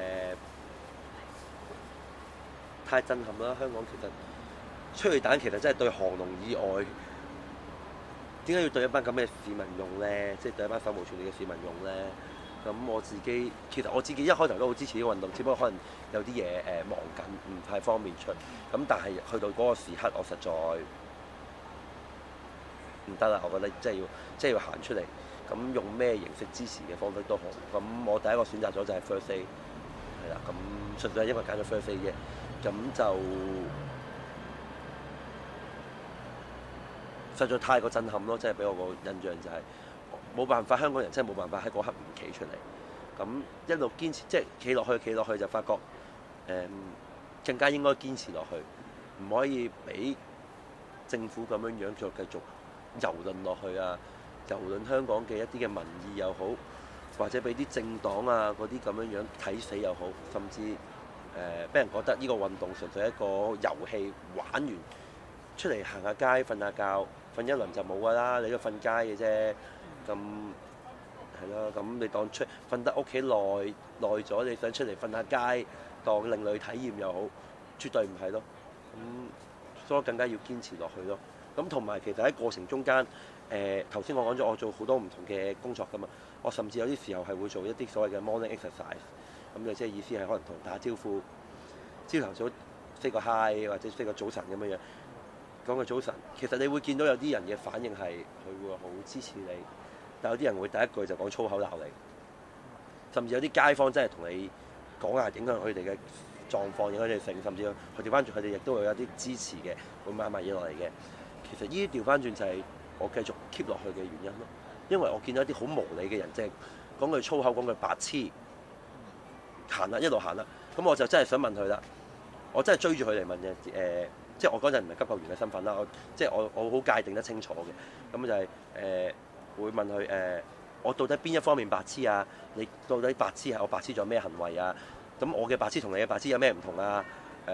太震撼啦！香港其實催淚彈其實真係對航龍以外，點解要對一班咁嘅市民用咧？即係對一班手無寸鐵嘅市民用咧？咁其實我自己一開頭都好支持呢個運動，只不過可能有啲嘢忙緊，唔太方便出。咁但係去到嗰個時刻，我實在唔得啦！我覺得即係要行出嚟。咁用咩形式支持嘅方式都好。咁我第一個選擇咗就係 First Aid，係啦。咁純粹係因為揀咗 First Aid 啫。咁就實在太過震撼咯！即係俾我個印象就係冇辦法，香港人真係冇辦法喺嗰刻唔企出嚟。咁一路堅持，即係企落去就發覺更加應該堅持落去，唔可以俾政府咁樣再繼續蹂躪落去啊！蹂躪香港嘅一啲嘅民意又好，或者俾啲政黨啊嗰啲咁樣睇死又好，甚至俾人覺得呢個運動純粹係一個遊戲，玩完出嚟行下街、瞓下覺，瞓一輪就冇㗎啦，你都瞓街嘅啫。咁係咯，咁你當瞓得屋企耐咗，你想出嚟瞓下街，當另類體驗又好，絕對唔係咯。咁所以更加要堅持落去咯。咁同埋其實喺過程中間，頭先我講咗，我做好多唔同嘅工作㗎嘛。我甚至有啲時候係會做一啲所謂嘅 morning exercise。咁就即係意思係可能同打招呼，朝頭早 say 個 hi 或者 say 個早晨咁樣樣，講個早晨。其實你會見到有啲人嘅反應係佢會好支持你，但有啲人會第一句就講粗口鬧你，甚至有啲街坊真係同你講下影響佢哋嘅狀況，影響佢哋性，甚至佢調翻轉佢哋亦都會有啲支持嘅，會買埋嘢落嚟嘅。其實呢啲調翻轉就係我繼續 keep 落去嘅原因咯，因為我見到一啲好無理嘅人，即係講句粗口，講句白痴。行啦，一路行啦，咁我就真係想問佢啦，我真係追住佢嚟問嘅，即係我嗰陣唔係急救員嘅身份啦，我好界定得清楚嘅，咁就係會問佢我到底邊一方面白痴啊？你到底白痴係我白痴咗咩行為啊？咁我嘅白痴同你嘅白痴有咩唔同啊？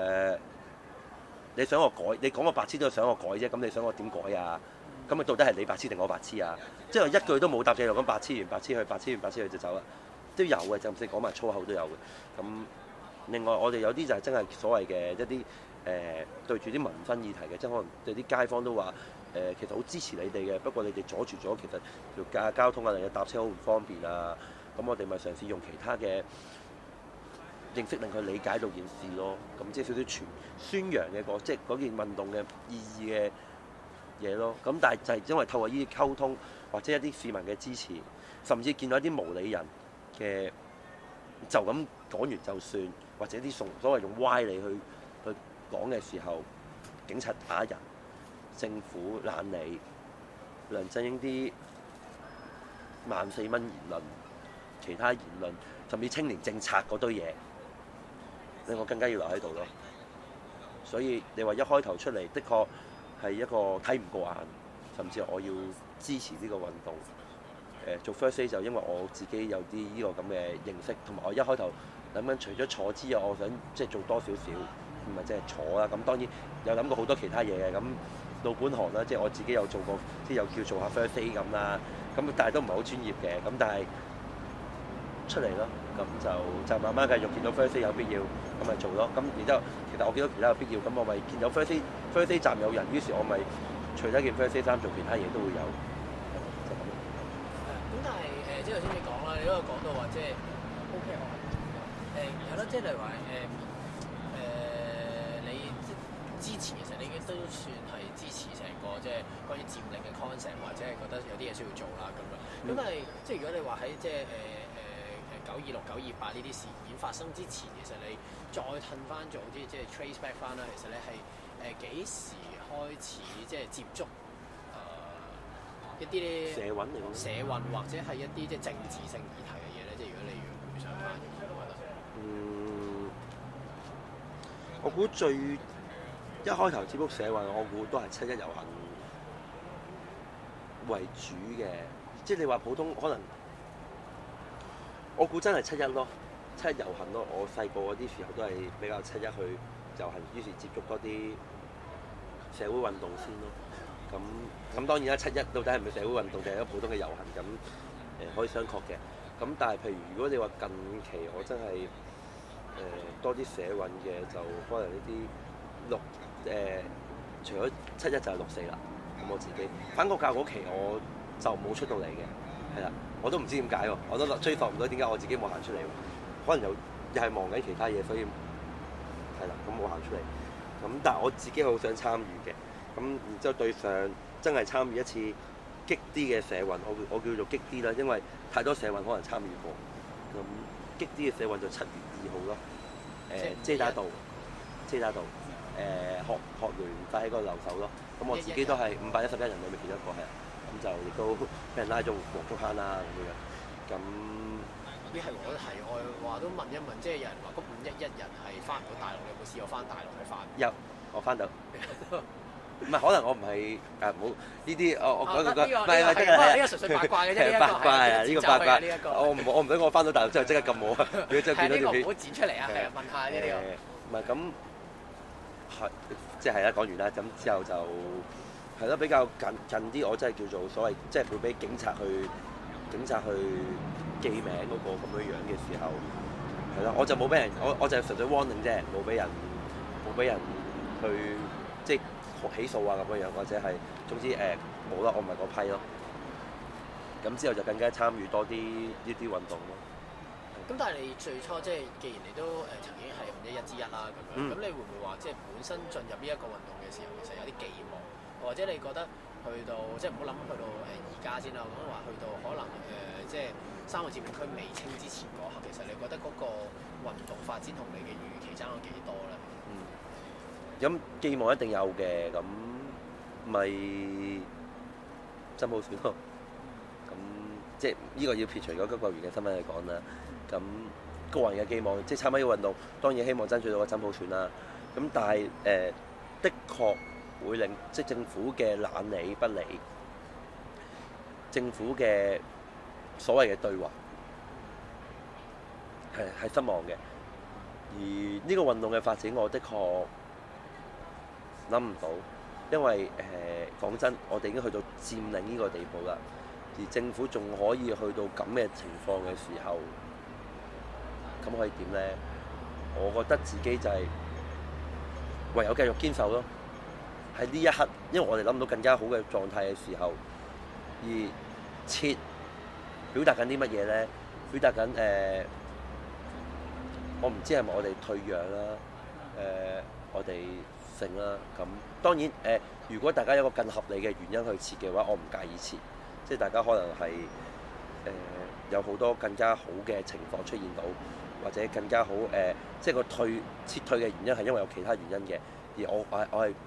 你想我改，你講個白痴都係想我改啫，咁你想我點改啊？咁啊到底係你白痴定我白痴啊？即係一句都冇答就咁白痴完白痴去，白痴完白痴去就走啦。都有嘅，就唔使講埋粗口都有嘅。咁另外我哋有啲就係真係所謂嘅一啲對住啲民生議題嘅，即係可能對啲街坊都話其實好支持你哋嘅，不過你哋阻住咗，其實條交通啊，或者搭車好唔方便啊。咁我哋咪嘗試用其他嘅認識令佢理解到件事咯。咁即係少少宣揚嘅即係嗰件運動嘅意義嘅嘢咯。咁但係就係因為透過呢啲溝通，或者一啲市民嘅支持，甚至見到一啲無理人嘅就咁講完就算，或者啲所謂用歪理去講嘅時候，警察打人，政府懶理，梁振英啲14,000言論，其他言論，甚至青年政策嗰堆嘢，令我更加要留喺度咯。所以你話一開頭出嚟，的確係一個睇唔過眼，甚至我要支持呢個運動。做 First Aid 就因為我自己有啲呢個咁嘅認識，同埋我一開頭諗緊除咗坐之外，我想即係做多少少，唔係即係坐啦。咁當然有諗過好多其他嘢嘅，咁老本行啦，即係我自己有做過，即係又叫做下 First Aid 咁啦。咁但係都唔係好專業嘅，咁但係出嚟咯，咁就慢慢繼續見到 First Aid 有必要，咁咪做咯。咁然之後其實我見到其他有必要，咁我咪見到 First Aid 站有人，於是我咪除咗件 First Aid 衫做其他嘢都會有。 但係即係頭先你講啦，你都有講到話即係 OK 我係咯，即係例如話你支持其實你都算係支持成個即係關於佔領嘅 concept，或者係覺得有啲嘢需要做啦咁樣。咁但係即係如果你話喺即係926、928呢啲事件發生之前，其實你再褪翻做啲即係 trace back 翻啦，其實你係幾時開始即係接觸？一啲社運或者係一啲即係政治性議題嘅嘢咧，即係如果你要回想翻，我覺得我估最一開頭接觸社運，我估都係7·1遊行為主嘅。即係你話普通可能，我估真係7·1咯，7·1遊行咯。我細個嗰啲時候都係比較7·1去遊行，於是接觸多啲社會運動先咯。咁當然啦，7·1到底係咪社會運動定係一個普通嘅遊行咁可以商榷嘅。咁但係譬如如果你話近期我真係多啲社運嘅，就可能呢啲除咗7·1就係6·4啦。咁我自己返國教嗰期我就冇出到嚟嘅，係啦，我都唔知點解喎，我都追溯唔到點解我自己冇行出嚟喎，可能又係忙緊其他嘢，所以係啦，咁冇行出嚟。咁但係我自己好想參與嘅，咁然之後對上真係參與一次激啲嘅社運，我叫做激啲啦，因為太多社運可能參與過。咁激啲嘅社運就7月2號咯，遮打道學聯帶喺個留守咯。咁我自己都係511人裏面其中一個係，咁就亦都俾人拉咗黃竹坑啦咁樣。咁呢係我題外話都問一問，即係有人話嗰5·11人係翻唔到大陸，你有冇試過翻大陸去翻？ 有，我翻到。唔係，可能我唔係唔好呢啲，我講唔係呢個純粹八卦嘅啫， 八卦啊，呢個八卦。 呢一個我唔想我翻到大陸之後即刻撳我啊！如果真係見到條片， 唔好剪出嚟啊！係啊，問下呢啲。 唔係咁係，即係啦，講完啦。咁之後就係咯，比較近啲，我真係叫做所謂，即係會俾警察去記名嗰個咁樣嘅時候，係咯，我就冇俾人，我就係純粹 warning 啫，冇俾人去即係起訴啊咁樣，或者係總之冇啦，我唔係嗰批咯。咁之後就更加參與多啲呢啲運動咯。 咁但係你最初即係既然你都曾經係5·11之一啦咁樣，咁你會唔會話即係本身進入呢一個運動嘅時候，其實有啲寄望，或者你覺得去到即係唔好諗去到而家先啦，咁話去到可能即係3個佔領區未清之前嗰刻，其實你覺得嗰個運動發展同你嘅預期爭咗幾多咧？ 咁寄望一定有嘅，咁咪真普選咯。咁即係呢個要撇除咗9個月嘅新聞嚟講啦。咁個人嘅寄望，即係參加呢個運動，當然希望爭取到個真普選啦。咁但係的確會令即係政府嘅懶理不理，政府嘅所謂嘅對話係失望嘅。而呢個運動嘅發展，我的確諗唔到，因為講真，我哋已經去到佔領呢個地步啦，而政府仲可以去到咁嘅情況嘅時候，咁可以點咧？我覺得自己就係唯有繼續堅守咯。喺呢一刻，因為我哋諗唔到更加好嘅狀態嘅時候，而表達緊啲乜嘢咧？表達緊我唔知係咪我哋退讓啦，我哋成啦。咁當然如果大家有個更合理嘅原因去撤嘅話，我唔介意撤。即係大家可能係有好多更加好嘅情況出現到，或者更加好即係個撤退嘅原因係因為有其他原因嘅，而我係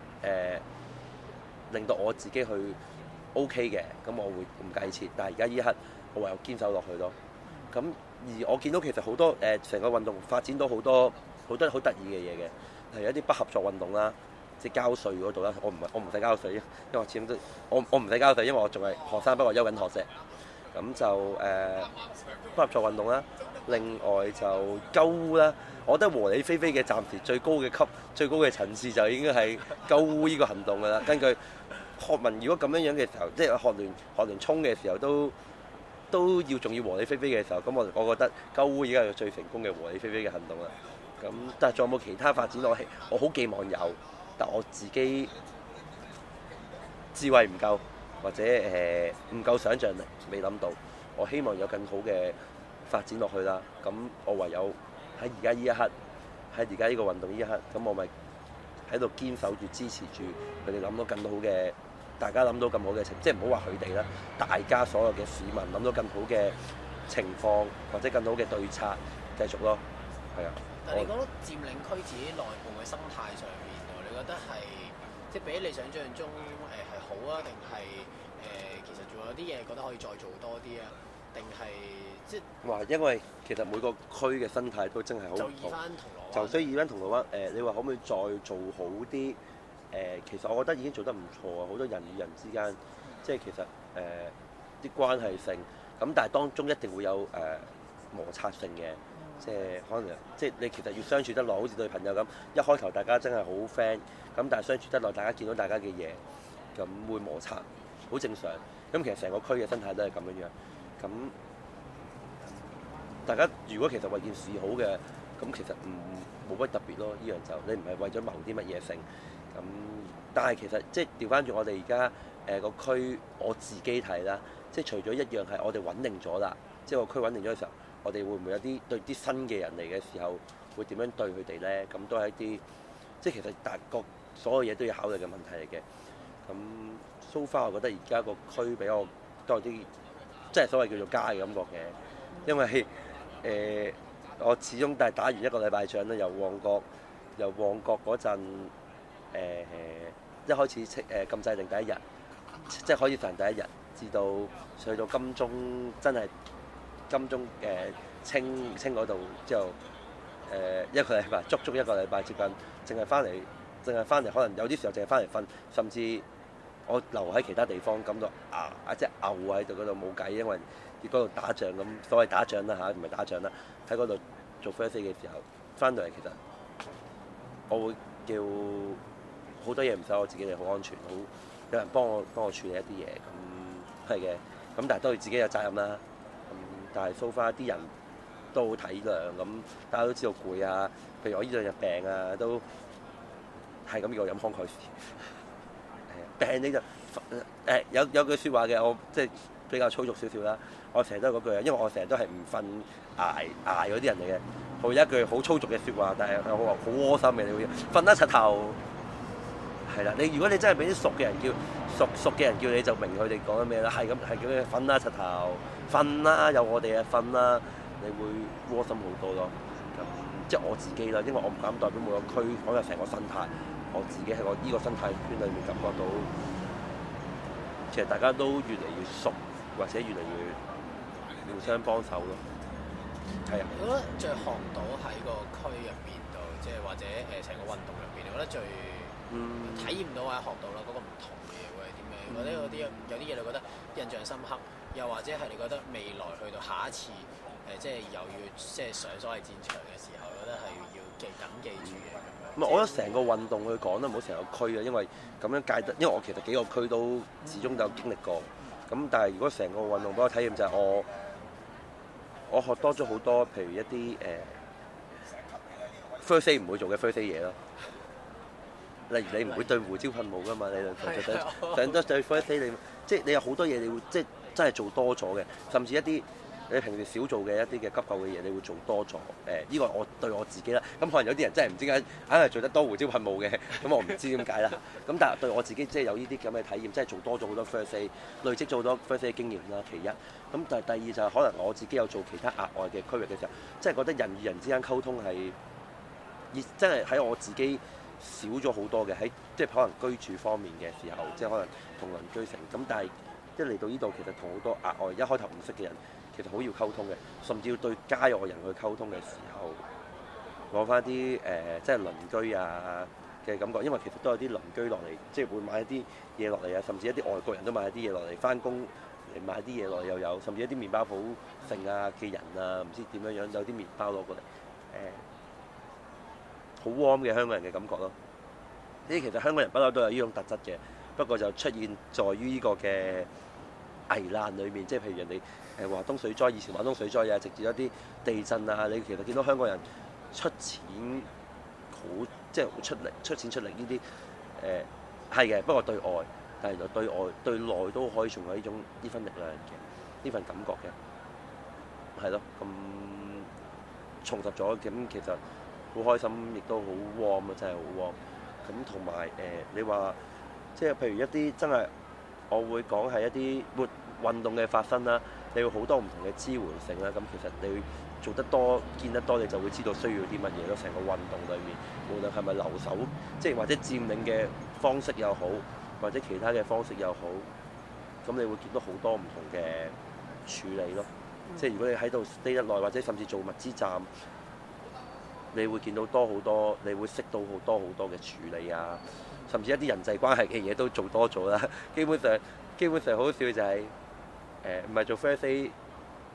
令到我自己去 OK 嘅，咁我會唔介意撤。但係而家呢一刻，我唯有堅守落去咯。咁而我見到其實好多成個運動發展到好多好得意嘅嘢嘅，例如一啲不合作運動啦，即係交稅嗰度啦。我唔使交稅，因為我始終都我唔使交稅，因為我仲係學生，不過休緊學啫。咁就不合作運動啦。另外就鳩污啦，我覺得和理非非嘅暫時最高嘅層次就已經係鳩污呢個行動㗎啦。根據學民如果咁樣嘅時候，即係學聯衝嘅時候都要仲要和理非非嘅時候，咁我覺得鳩污而家係最成功嘅和理非非嘅行動啦。咁但係仲有冇其他發展？我好寄望有，但我自己智慧唔夠，或者唔夠想像力，未諗到。我希望有更好嘅發展落去啦。咁我唯有喺而家呢一刻，喺而家呢個運動呢一刻，咁我咪喺度堅守住支持住佢哋諗到更好嘅。大家諗到咁好嘅即係唔好話佢哋啦，大家所有嘅市民諗到更好嘅情況或者更好嘅對策，繼續咯，係啊。 但係你覺得佔領區自己內部嘅生態上面，你覺得係即係比你想象中係好啊，定係其實仲有啲嘢覺得可以再做多啲啊？定係即係話因為其實每個區嘅生態都真係好唔同，就需要以翻銅鑼灣你話可唔可以再做好啲？其實我覺得已經做得唔錯啊！好多人與人之間，即係其實啲關係性咁，但係當中一定會有摩擦性嘅。 即係可能即係你其實要相處得耐，好似對朋友咁，一開頭大家真係好 friend，咁但係相處得耐，大家見到大家嘅嘢，咁會摩擦，好正常。咁其實成個區嘅生態都係咁樣樣。咁大家如果其實為件事好嘅，咁其實冇乜特別咯。呢樣就你唔係為咗謀啲乜嘢性。咁但係其實即係調翻轉我哋而家個區，我自己睇啦，即係除咗一樣係我哋穩定咗啦，即係個區穩定咗嘅時候，我哋會唔會有啲對啲新嘅人嚟嘅時候，會點樣對佢哋咧？咁都係一啲即係其實大個所有嘢都要考慮嘅問題嚟嘅。咁 so far 我覺得而家個區比較多啲，即係所謂叫做家嘅感覺嘅，因為我始終都係打完一個禮拜仗啦，由旺角嗰陣一開始禁制令第一日，即係可以行第一日，至到去到金鐘真係金鐘清嗰度之後一個禮拜，足一個禮拜接近，淨係翻嚟，可能有啲時候淨係翻嚟瞓，甚至我留喺其他地方咁就即係牛喺度嗰度冇計，因為要嗰度打仗咁，所謂打仗啦嚇，唔係打仗啦，喺嗰度做 first aid 嘅時候，翻到嚟其實我會叫好多嘢唔使我自己嚟，好安全，好有人幫我處理一啲嘢，咁係嘅，咁但係都係自己有責任啦。咁但係 so far 啲人都好體諒，咁大家都知道攰啊，譬如我呢兩日病啊，都係咁叫我飲康蓋士。病你就有句説話嘅，我即係比較粗俗少少啦。我成日都係嗰句啊，因為我成日都係唔瞓捱嗰啲人嚟嘅。佢有一句好粗俗嘅説話，但係我話好窩心嘅，你會瞓得柒頭係啦。如果你真係俾啲熟嘅人叫熟嘅人叫你，就明佢哋講緊咩啦。係咁係叫你瞓啦柒頭，瞓啦有我哋啊瞓啦，你會窩心好多咯。咁即係我自己啦，因為我唔敢代表每個區，我有成個生態。我自己喺我呢個生態圈裏面感覺到，其實大家都越嚟越熟，或者越嚟越互相幫手咯。係啊。 我覺得最學到喺個區入邊度，即係或者成個運動入邊，我覺得最體驗到或者學到啦，嗰個唔同嘅嘢會係啲咩？或者有啲嘢你覺得印象深刻，又或者係你覺得未來去到下一次即係又要即係上所謂戰場嘅時候，我覺得係要記住嘅。 我覺得成個運動去講啦，唔好成個區啊，因為咁樣界得，因為我其實幾個區都始終都有經歷過。咁但係如果成個運動俾我體驗就係我學多咗好多，譬如一啲first aid 唔會做嘅 first aid 嘢咯。例如你唔會對胡椒噴霧㗎嘛，理論上上多對 first aid 你即係你有好多嘢你會即係真係做多咗嘅，甚至一啲你平時少做嘅一啲嘅急救嘅嘢，你會做多咗。呢個我對我自己啦。咁可能有啲人真係唔知點解硬係做得多胡椒噴霧嘅，咁我唔知點解啦。咁但係對我自己即係有呢啲咁嘅體驗，即係做多咗好多 first aid，累積咗好多 first aid 經驗啦。其一，咁但係第二就係可能我自己有做其他額外嘅區域嘅時候，即係覺得人與人之間溝通係，真係喺我自己少咗好多嘅，喺即係可能居住方面嘅時候，即係可能同鄰居成咁，但係一嚟到呢度，其實同好多額外一開頭唔識嘅人。其實好要溝通嘅，甚至要對街外人去溝通嘅時候，攞翻啲即係鄰居啊嘅感覺，因為其實都有啲鄰居落嚟，即係會買一啲嘢落嚟啊，甚至一啲外國人都買一啲嘢落嚟，翻工嚟買啲嘢落嚟又有，甚至一啲麵包鋪剩啊嘅人啊，唔知點樣有啲麵包攞過嚟，好 warm 嘅香港人嘅感覺咯。呢啲其實香港人不嬲都有呢種特質嘅，不過就出現在於呢個嘅危難裏面，即係譬如人哋華東水災，以前華東水災啊，直至一啲地震啊，你其實見到香港人出錢好，即係出錢出力呢啲係嘅，不過對外，但係原來對外對內都可以仲有呢份力量嘅，呢份感覺嘅，係咯，咁重拾咗，咁其實好開心，亦都好 warm 啊，真係好 warm。咁同埋你話即係譬如一啲真係，我會講係一啲運動嘅發生啦，你會好多唔同嘅支援性啦。咁其實你做得多、見得多，你就會知道需要啲乜嘢咯。成個運動裏面，無論係咪留守，即係或者佔領嘅方式又好，或者其他嘅方式又好，咁你會見到好多唔同嘅處理咯。即係如果你喺度 stay 得耐，或者甚至做物資站，你會見到多好多，你會識到好多嘅處理啊，甚至一啲人際關係嘅嘢都做多咗啦。基本上好笑就係唔係做 first aid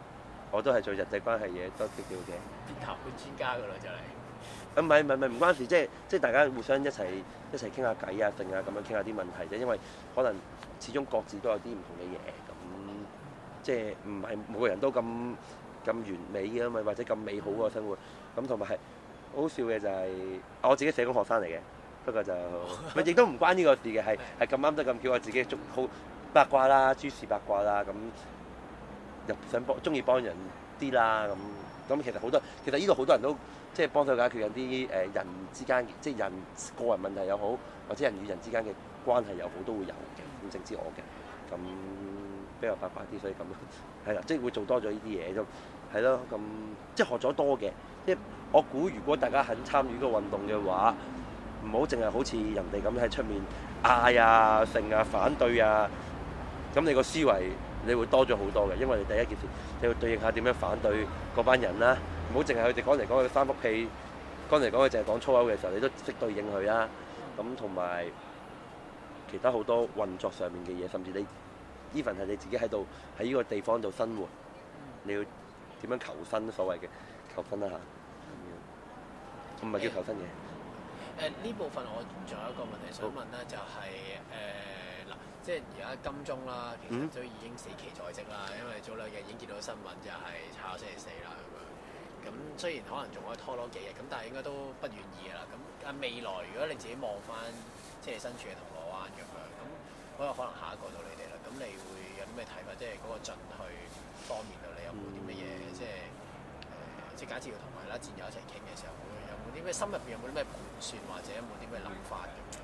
我都係做人際關係嘢多啲嘅。 變談判專家㗎啦，就係。 唔係唔關事，即係大家互相一齊傾下偈啊，定啊咁樣傾下啲問題啫。因為可能始終各自都有啲唔同嘅嘢，咁即係唔係每個人都咁完美嘅嘛，或者咁美好個生活。咁同埋係好笑嘅就係、我自己社工學生嚟嘅，不過就咪亦都唔關呢個事嘅，係咁啱得咁巧，我自己好八卦啦，諸事八卦啦，咁又想中意幫人啲啦，咁其實呢度好多人都即係幫手解決緊啲人之間，即係人個人問題又好，或者人與人之間嘅關係又好，都會有嘅。唔淨止我嘅，咁比較八卦啲，所以咁係啦，即係會做多咗呢啲嘢都係咯，咁即係學咗多嘅。即係我估，如果大家肯參與嗰個運動嘅話，唔好淨係好似人哋咁喺出面嗌啊、剩啊、反對啊，咁你個思維你會多咗好多嘅，因為你第一件事你要對應下點樣反對嗰班人啦，唔好淨係佢哋講嚟講去三幅屁，講嚟講去淨係講粗口嘅時候，你都識對應佢啦。咁同埋其他好多運作上面嘅嘢，甚至你 even 係你自己喺呢個地方度生活，你要點樣求生？所謂嘅求生啦嚇，唔係叫求生嘅。 呢部分我仲有一個問題想問咧，就係嗱，即係而家金鐘啦，其實都已經死期在即啦，因為早兩日已經見到新聞就係炒星期四啦咁樣。咁雖然可能仲可以拖多幾日，咁但係應該都不願意㗎啦。咁未來如果你自己望翻即係身處嘅銅鑼灣咁樣，咁嗰個可能下一個到你哋啦。咁你會有啲咩睇法？即係嗰個進去方面度，你有冇啲乜嘢即係假設要同埋啦戰友一齊傾嘅時候，有冇啲咩心入邊有冇啲咩盤算，或者有冇啲咩諗法咁樣？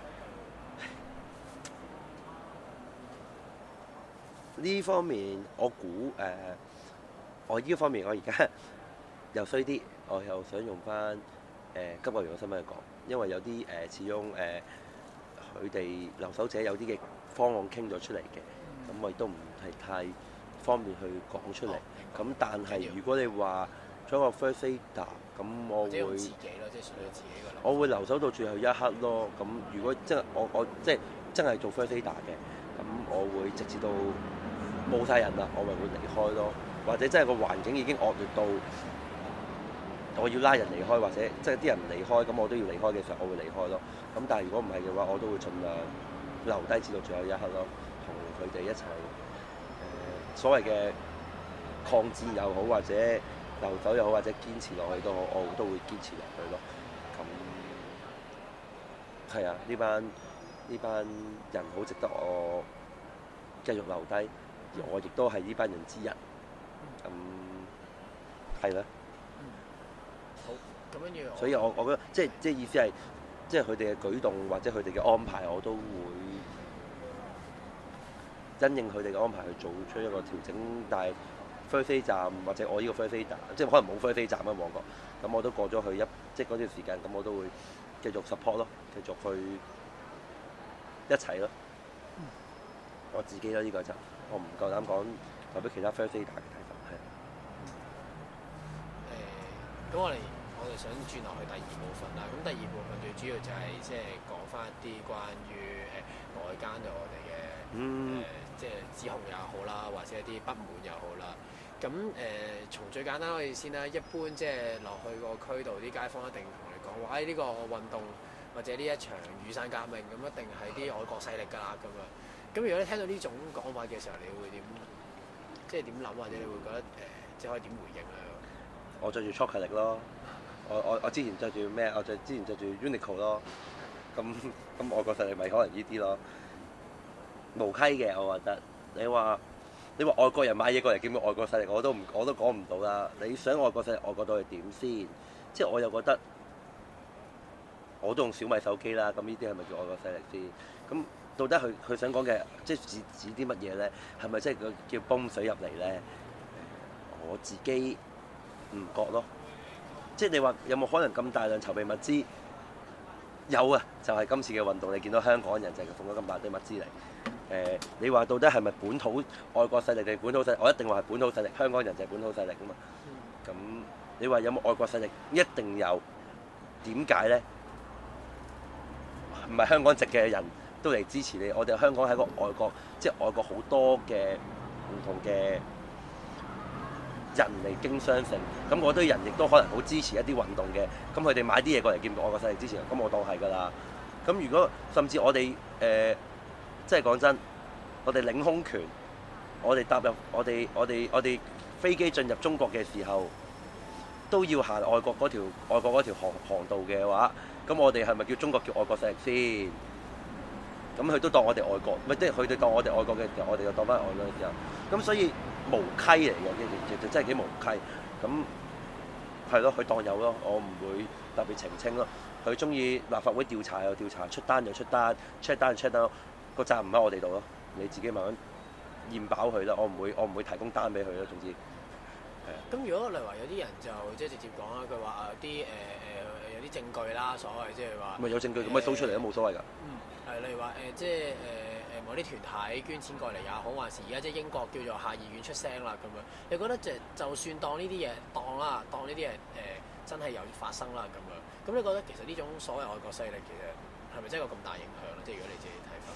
呢方面我估我呢方面我而家又衰啲，我又想用翻今個月嘅新聞去講，因為有啲始終佢哋留守者有啲嘅方案傾咗出嚟嘅，咁我亦都唔係太方便去講出嚟。咁但係如果你話做一個 first aider， 咁我會自己咯，即係屬於自己嘅諗法。 我會留守到最後一刻咯。咁如果即係我即係真係做 first aider 嘅，咁我會直至到冇晒人啦，我咪會離開咯。或者真係個環境已經惡劣到我要拉人離開，或者即係啲人唔離開，咁我都要離開嘅時候，我會離開咯。咁但係如果唔係嘅話，我都會盡量留低至到最後一刻咯，同佢哋一齊所謂嘅抗戰又好，或者留守又好，或者堅持落去都好，我都會堅持落去咯。咁係啊，呢班人好值得我繼續留低，而我亦都係呢班人之一。咁係啦。 好，咁跟住所以我覺得即係意思係，即係佢哋嘅舉動或者佢哋嘅安排，我都會因應佢哋嘅安排去做出一個調整。但係 first day 站或者我呢個 first day 站，即係可能冇 first day 站啊旺角，咁我都過咗去即係嗰段時間，咁我都會繼續 support 咯，繼續去一齊咯。我自己咯，呢個就我唔夠膽講代表其他 first day 站嘅睇法係。 咁我哋想轉落去第二部分啦。咁第二部分最主要就係即係講翻一啲關於外間對我哋嘅即係指控也好啦，或者一啲不滿又好啦。咁從最簡單可以先啦，一般即係落去個區度，啲街坊一定同你講話，呢個運動或者呢一場雨傘革命咁，一定係啲外國勢力㗎啦咁樣。咁如果你聽到呢種講法嘅時候，你會點？即係點諗，或者你會覺得即係可以點回應咧？ 我着住 chocolate 咯，我之前着住咩？我之前着住 Uniqlo 咯，咁外國勢力咪可能呢啲咯，無稽嘅我覺得。你話外國人買嘢過嚟叫咩外國勢力，我都講唔到啦。你想外國勢力外國到係點先？即係我又覺得我都用小米手機啦，咁呢啲係咪叫外國勢力先？咁到底佢想講嘅即係指啲乜嘢咧？係咪即係佢叫泵水入嚟咧？我自己唔覺咯，即係你話有冇可能咁大量籌備物資？有啊，就係今次嘅運動，你見到香港人就係送咗咁大堆物資嚟。你話到底係咪本土外國勢力定本土勢力？我一定話係本土勢力，香港人就係本土勢力㗎嘛。咁你話有冇外國勢力？一定有。點解咧？唔係香港籍嘅人都嚟支持你，我哋香港係一個外國，即係外國好多嘅唔同嘅人嚟經商性，咁我堆人亦都可能好支持一啲運動嘅，咁佢哋買啲嘢過嚟見到外國勢力支持，咁我當係㗎啦。咁如果甚至我哋即係講真，我哋領空權，我哋踏入我哋飛機進入中國嘅時候，都要行外國嗰條航道嘅話，咁我哋係咪叫中國叫外國勢力先？咁佢都當我哋外國，咪即係佢哋當我哋外國嘅時候，我哋就當翻外國嘅時候，咁所以無稽嚟嘅，其實真係幾無稽。咁係咯，佢當有咯，我唔會特別澄清咯。佢中意立法會調查又調查，出單就出單 ，check 單就 check 單，個責任唔喺我哋度咯，你自己慢慢驗飽佢啦。我唔會提供單俾佢咯。總之係啊。 咁如果例如話有啲人就即係直接講啦，佢話有啲證據啦，所謂即係話咪有證據咁咪搜出嚟都冇所謂㗎。 例如話即係某啲團體捐錢過嚟也好，還是而家即係英國叫做下議院出聲啦咁樣，你覺得就算當呢啲嘢當呢啲嘢真係有發生啦咁樣，咁你覺得其實呢種所謂外國勢力其實係咪真係有咁大影響咧？即係如果你自己睇法，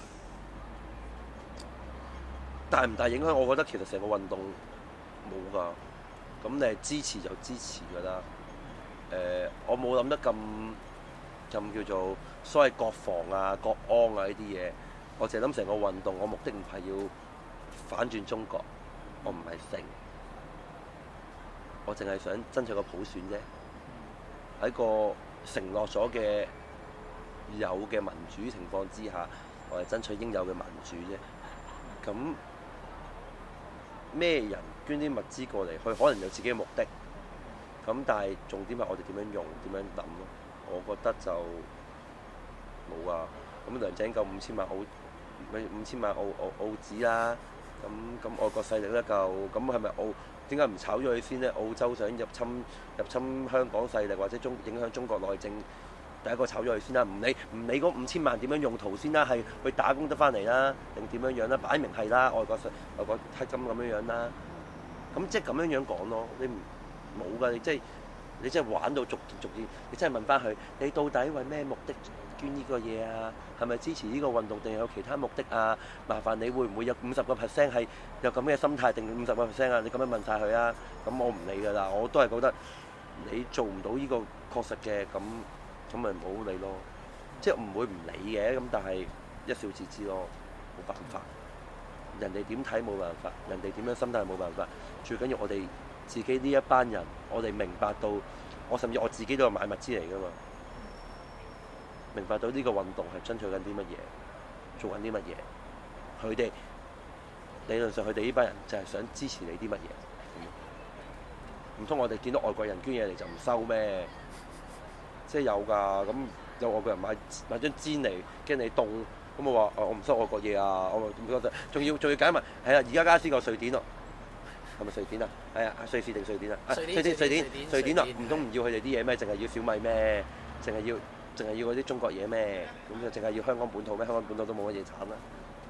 大唔大影響？我覺得其實成個運動冇㗎，咁你係支持就支持㗎啦。我冇諗得咁叫做所謂國防啊、國安啊呢啲嘢，我淨係諗成個運動，我目的唔係要反轉中國，我唔係勝，我淨係想爭取個普選啫。喺個承諾咗嘅有嘅民主情況之下，我係爭取應有嘅民主啫。咁咩人捐啲物資過嚟，佢可能有自己嘅目的。咁但係重點係我哋點樣用、點樣諗咯。我覺得就冇啊。咁梁振英夠5000萬澳紙啦。咁外國勢力咧夠，咁係咪點解唔炒咗佢先呢？澳洲想入侵香港勢力或者影響中國內政，第一個炒咗佢先啦。唔理嗰5000萬點樣用途先啦，係去打工得翻嚟啦，定點樣樣啦？擺明係啦，外國黑金咁樣樣啦。咁即係咁樣樣講咯，你冇㗎，你真係玩到逐漸，你真係問翻佢，你到底為咩目的捐呢個嘢啊？係咪支持呢個運動定係有其他目的啊？麻煩你會唔會有50% 係有咁嘅心態定50% 啊？你咁樣問晒佢啊？咁我唔理㗎啦，我都係覺得你做唔到呢個確實嘅，咁咪唔好理咯。即係唔會唔理嘅，咁但係一笑置之咯，冇辦法。人哋點睇冇辦法，人哋點樣心態冇辦法，最緊要我哋自己呢一班人，我哋明白到，甚至我自己都係買物資嚟㗎嘛，明白到呢個運動係爭取緊啲乜嘢，做緊啲乜嘢，佢哋理論上佢哋呢班人就係想支持你啲乜嘢，唔通我哋見到外國人捐嘢嚟就唔收咩？即係有㗎，咁有外國人買張氈嚟驚你凍。咁我話我唔收外國嘢啊！我仲要解埋係啊！而家加先個瑞典咯，係咪瑞典啊？係啊，瑞士定瑞典啊？瑞典啊！唔通唔要佢哋啲嘢咩？淨係要小米咩？淨係要嗰啲中國嘢咩？咁就淨係要香港本土咩？香港本土都冇乜嘢產啦。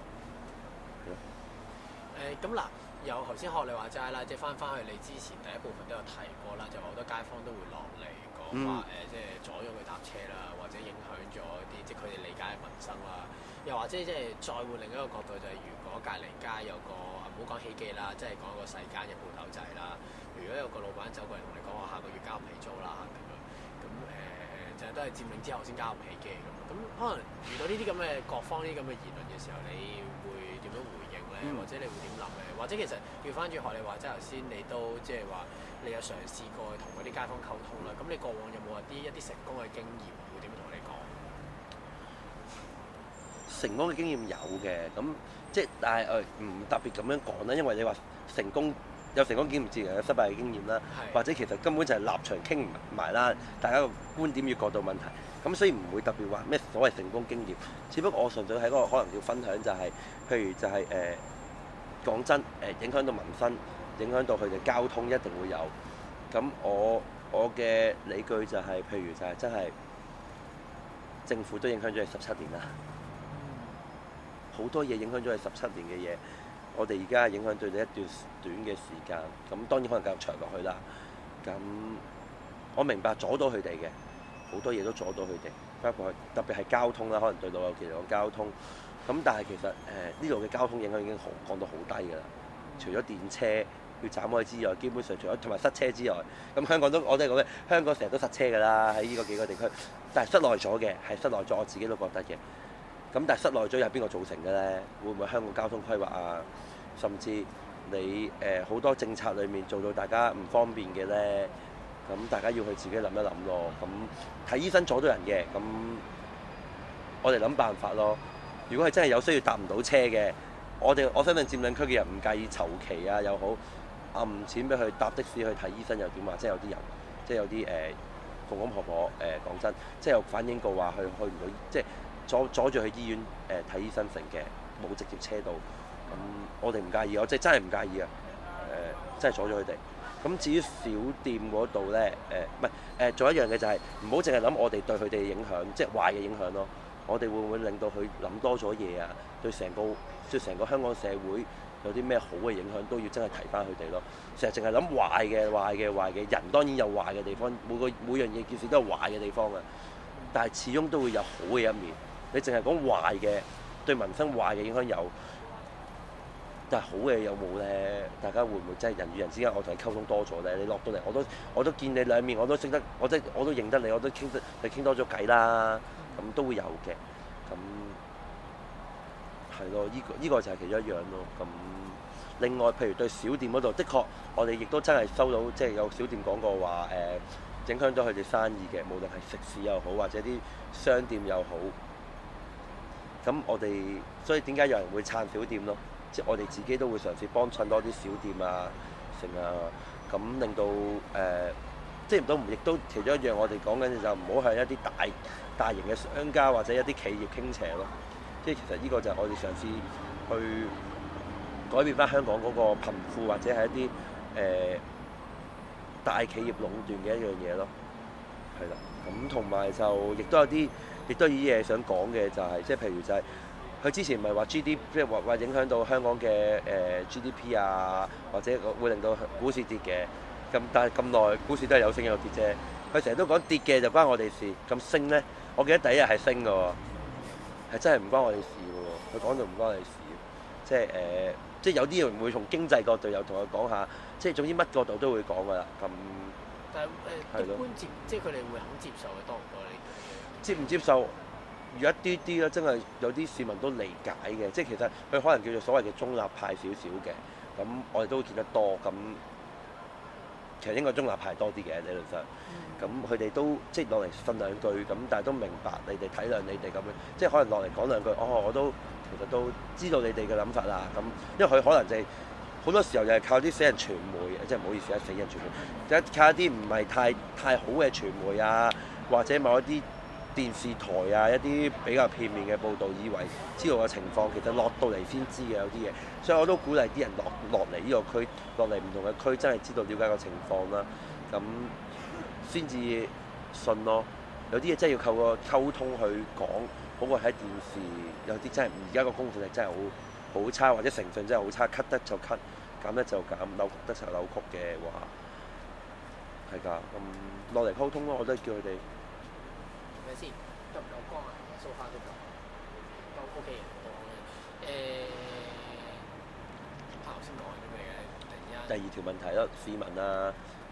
咁嗱，有頭先學你話齋啦，即係翻去你之前第一部分都有提過啦，就話好多街坊都會落嚟講話即係阻咗佢搭車啦，或者影響咗啲即係佢哋理解嘅民生啦。又或者即係再換另一個角度，就係如果隔離街有個唔好講起記啦，即係講個細間嘅鋪頭仔啦。如果有個老闆走過嚟同你講話下個月交唔起租啦咁樣，咁就係都係佔領之後先交唔起機咁可能遇到呢啲咁嘅各方呢啲咁嘅言論嘅時候，你會點樣回應咧？或者你會點諗咧？或者其實調翻轉學你話齋頭先，你都即係話你有嘗試過同嗰啲街坊溝通啦。咁你過往有冇一啲成功嘅經驗？會點樣同你講？ 成功嘅經驗有嘅，咁即係但係唔特別咁樣講啦，因為你話成功有成功經驗，自然有失敗嘅經驗啦，或者其實根本就係立場傾唔埋啦，大家個觀點與角度問題，咁所以唔會特別話咩所謂成功經驗，只不過我純粹喺嗰個可能要分享就係，譬如就係講真影響到民生，影響到佢哋交通一定會有，咁我嘅理據就係，譬如就係真係政府都影響咗你17年啦。好多嘢影響咗你17年嘅嘢，我哋而家影響到你一段短嘅時間，咁當然可能繼續長落去啦。咁我明白阻到佢哋嘅，好多嘢都阻到佢哋，包括特別係交通啦，可能對老友記嚟講交通。咁但係其實呢度嘅交通影響已經降到好低㗎啦。除咗電車要斬開之外，基本上除咗同埋塞車之外，咁香港都我都係講嘅，香港成日都塞車㗎啦，喺呢個幾個地區。但係室內咗嘅係室內咗，我自己都覺得嘅。咁但係室內咗係邊個造成嘅咧？會唔會香港交通規劃啊？甚至你好多政策裡面做到大家唔方便嘅咧？咁大家要去自己諗一諗咯。咁睇醫生阻到人嘅，咁我哋諗辦法咯。如果係真係有需要搭唔到車嘅，我相信佔領區嘅人唔介意籌期啊又好，揞錢俾佢搭的士去睇醫生又點話？即係有啲人，即係有啲公公婆婆講真，即係有反映過話去唔到，即係阻住去醫院睇醫生成嘅，冇直接車到。咁我哋唔介意，我真係唔介意啊！真係阻咗佢哋。咁至於小店嗰度咧，唔係做一樣嘅就係唔好淨係諗我哋對佢哋嘅影響，即係壞嘅影響咯。我哋會唔會令到佢諗多咗嘢啊？對成個香港社會有啲咩好嘅影響，都要真係提翻佢哋咯。成日淨係諗壞嘅人，當然有壞嘅地方，每樣嘢件事都有壞嘅地方啊。但係始終都會有好嘅一面。你淨係講壞嘅，對民生壞嘅影響有。但係好嘅有冇咧？大家會唔會真係人與人之間，我同你溝通多咗咧？你落到嚟，我都見你兩面，我都識得，我都認得你，我都傾多咗偈啦。咁都會有嘅。咁係咯，依個就係其中一樣咯。咁另外，譬如對小店嗰度，的確我哋亦都真係收到，即係有小店講過話影響到佢哋生意嘅，無論係食肆又好，或者啲商店又好。咁我哋所以點解有人會撐小店咯？即係我哋自己都會嘗試幫襯多啲小店啊，成啊，咁令到即係亦都其中一樣，我哋講緊就唔好向一啲大型嘅商家或者一啲企業傾斜咯。即係其實呢個就係我哋嘗試去改變翻香港嗰個貧富或者係一啲大企業壟斷嘅一樣嘢咯。係啦，咁同埋就亦都有啲嘢想講嘅就係，即係譬如就係。佢之前唔係話 GDP， 即係話影響到香港嘅GDP 啊，或者會令到股市跌嘅。咁但係咁耐股市都係有升有跌啫。佢成日都講跌嘅就關我哋事，咁升咧，我記得第一日係升嘅喎，係真係唔關我哋事嘅喎。佢講到唔關我哋事，即係即係有啲人會從經濟角度又同佢講下，即係總之乜角度都會講㗎啦。咁但係一般即係佢哋會肯接受嘅多唔多呢？ 接唔接受？有一啲啦，真係有啲市民都理解嘅，即係其實佢可能叫做所謂嘅中立派少少嘅，咁我哋都見得多，咁其實應該中立派多啲嘅理論上，咁佢哋都即係落嚟訓兩句，咁但係都明白你哋體諒你哋咁樣，即係可能落嚟講兩句，我都其實都知道你哋嘅諗法啦，咁因為佢可能就係好多時候就係靠啲死人傳媒，即係唔好意思啊，死人傳媒，靠一啲唔係太好嘅傳媒啊，或者某一啲電視台啊，一啲比較片面嘅報導，以為知道嘅情況，其實落到嚟先知嘅有啲嘢，所以我都鼓勵啲人落嚟呢個區，落嚟唔同嘅區，真係知道了解個情況啦，咁先至信咯。有啲嘢真係要靠個溝通去講，好過喺電視有啲真係而家個公信力真係好差，或者誠信真係好差，cut 得就 cut，減得就減，扭曲得就扭曲嘅話，係㗎。咁落嚟溝通咯，我都叫佢哋。 睇先，夠唔夠光啊？蘇蝦都夠 OK 嘅，都 OK。頭先講緊啲咩嘅？第二條問題咯，市民啊，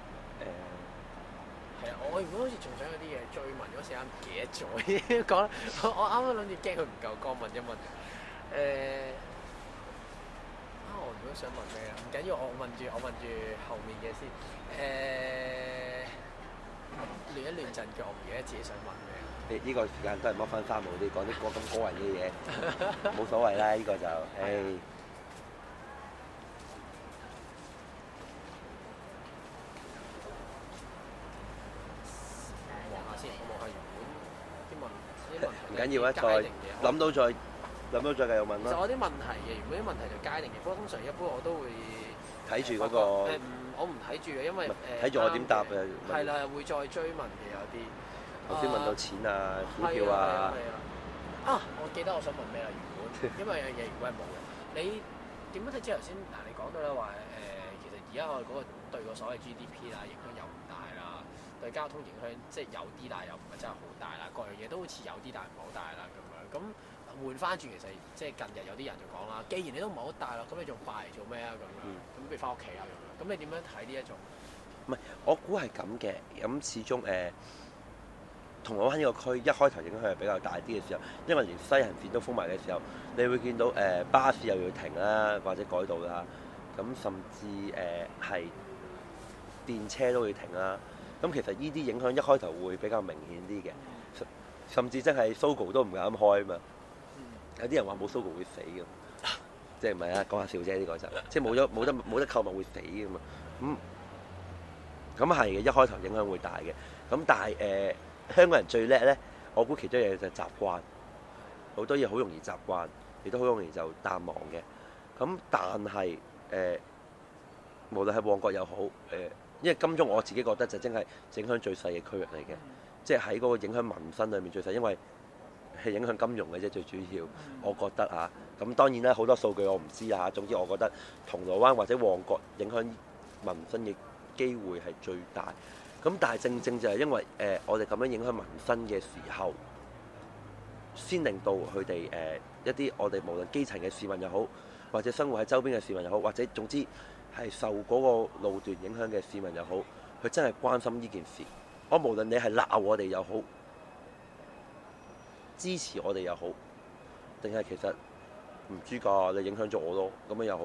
係啊，我原本好似仲想有啲嘢追問嗰時間唔記得咗，講我啱啱諗住驚佢唔夠光問一問。我如果想問咩啊？唔緊要，我問住後面嘅先。亂一亂陣腳，我唔記得自己想問咩。 你呢個時間都係剝翻花毛，你講啲咁個人嘅嘢，冇所謂啦。呢個就望下先，我望下原本啲問唔緊要啊，再諗到再繼續問啦。 其實我啲問題嘅，原本啲問題就街定嘅，不過通常一般我都會睇住嗰個。 我唔睇住嘅，因為睇住我點答嘅。 係啦，會再追問嘅有啲。 頭先問到錢啊、股票啊。 我記得我想問咩啦？原本因為有嘢如果係冇嘅，你點樣睇？即係頭先嗱，你講到咧話其實而家我哋嗰個對個所謂 GDP 啦影響又唔大啦，對交通影響即係有啲，但係又唔係真係好大啦。各樣嘢都好似有啲，但係唔好大啦咁樣。咁好換翻轉，其實即係近日有啲人就講啦，既然你都唔係好大咯，咁你仲拜嚟做咩啊？咁樣咁不如翻屋企啊咁樣。咁你點樣睇呢一種？ 唔係，我估係咁嘅。咁始終銅鑼灣呢個區一開頭影響係比較大啲嘅時候，因為連西行線都封埋嘅時候，你會見到巴士又要停啦，或者改道啦，咁甚至係電車都會停啦。咁其實呢啲影響一開頭會比較明顯啲嘅，甚至真係 Sogo 都唔敢開啊嘛。有啲人話冇 Sogo 會死㗎，即係唔係啊？講下笑啫，呢個就即係冇得購物會死㗎嘛。咁係嘅，一開頭影響會大嘅。咁但係香港人最叻咧，我估其中一樣嘢就係習慣，好多嘢好容易習慣，亦都好容易就淡忘嘅。咁但係無論係旺角又好，因為金鐘我自己覺得就真係影響最細嘅區域嚟嘅，即係喺嗰個影響民生裏面最細，因為係影響金融嘅啫，最主要我覺得啊。咁當然啦，好多數據我唔知啊。總之我覺得銅鑼灣或者旺角影響民生嘅機會係最大。咁但係正正就係因為我哋咁樣影響民生嘅時候，先令到佢哋一啲我哋無論基層嘅市民又好，或者生活喺周邊嘅市民又好，或者總之係受嗰個路段影響嘅市民又好，佢真係關心呢件事。我無論你係鬧我哋又好，支持我哋又好，定係其實唔知㗎，你影響咗我咯，咁樣又好，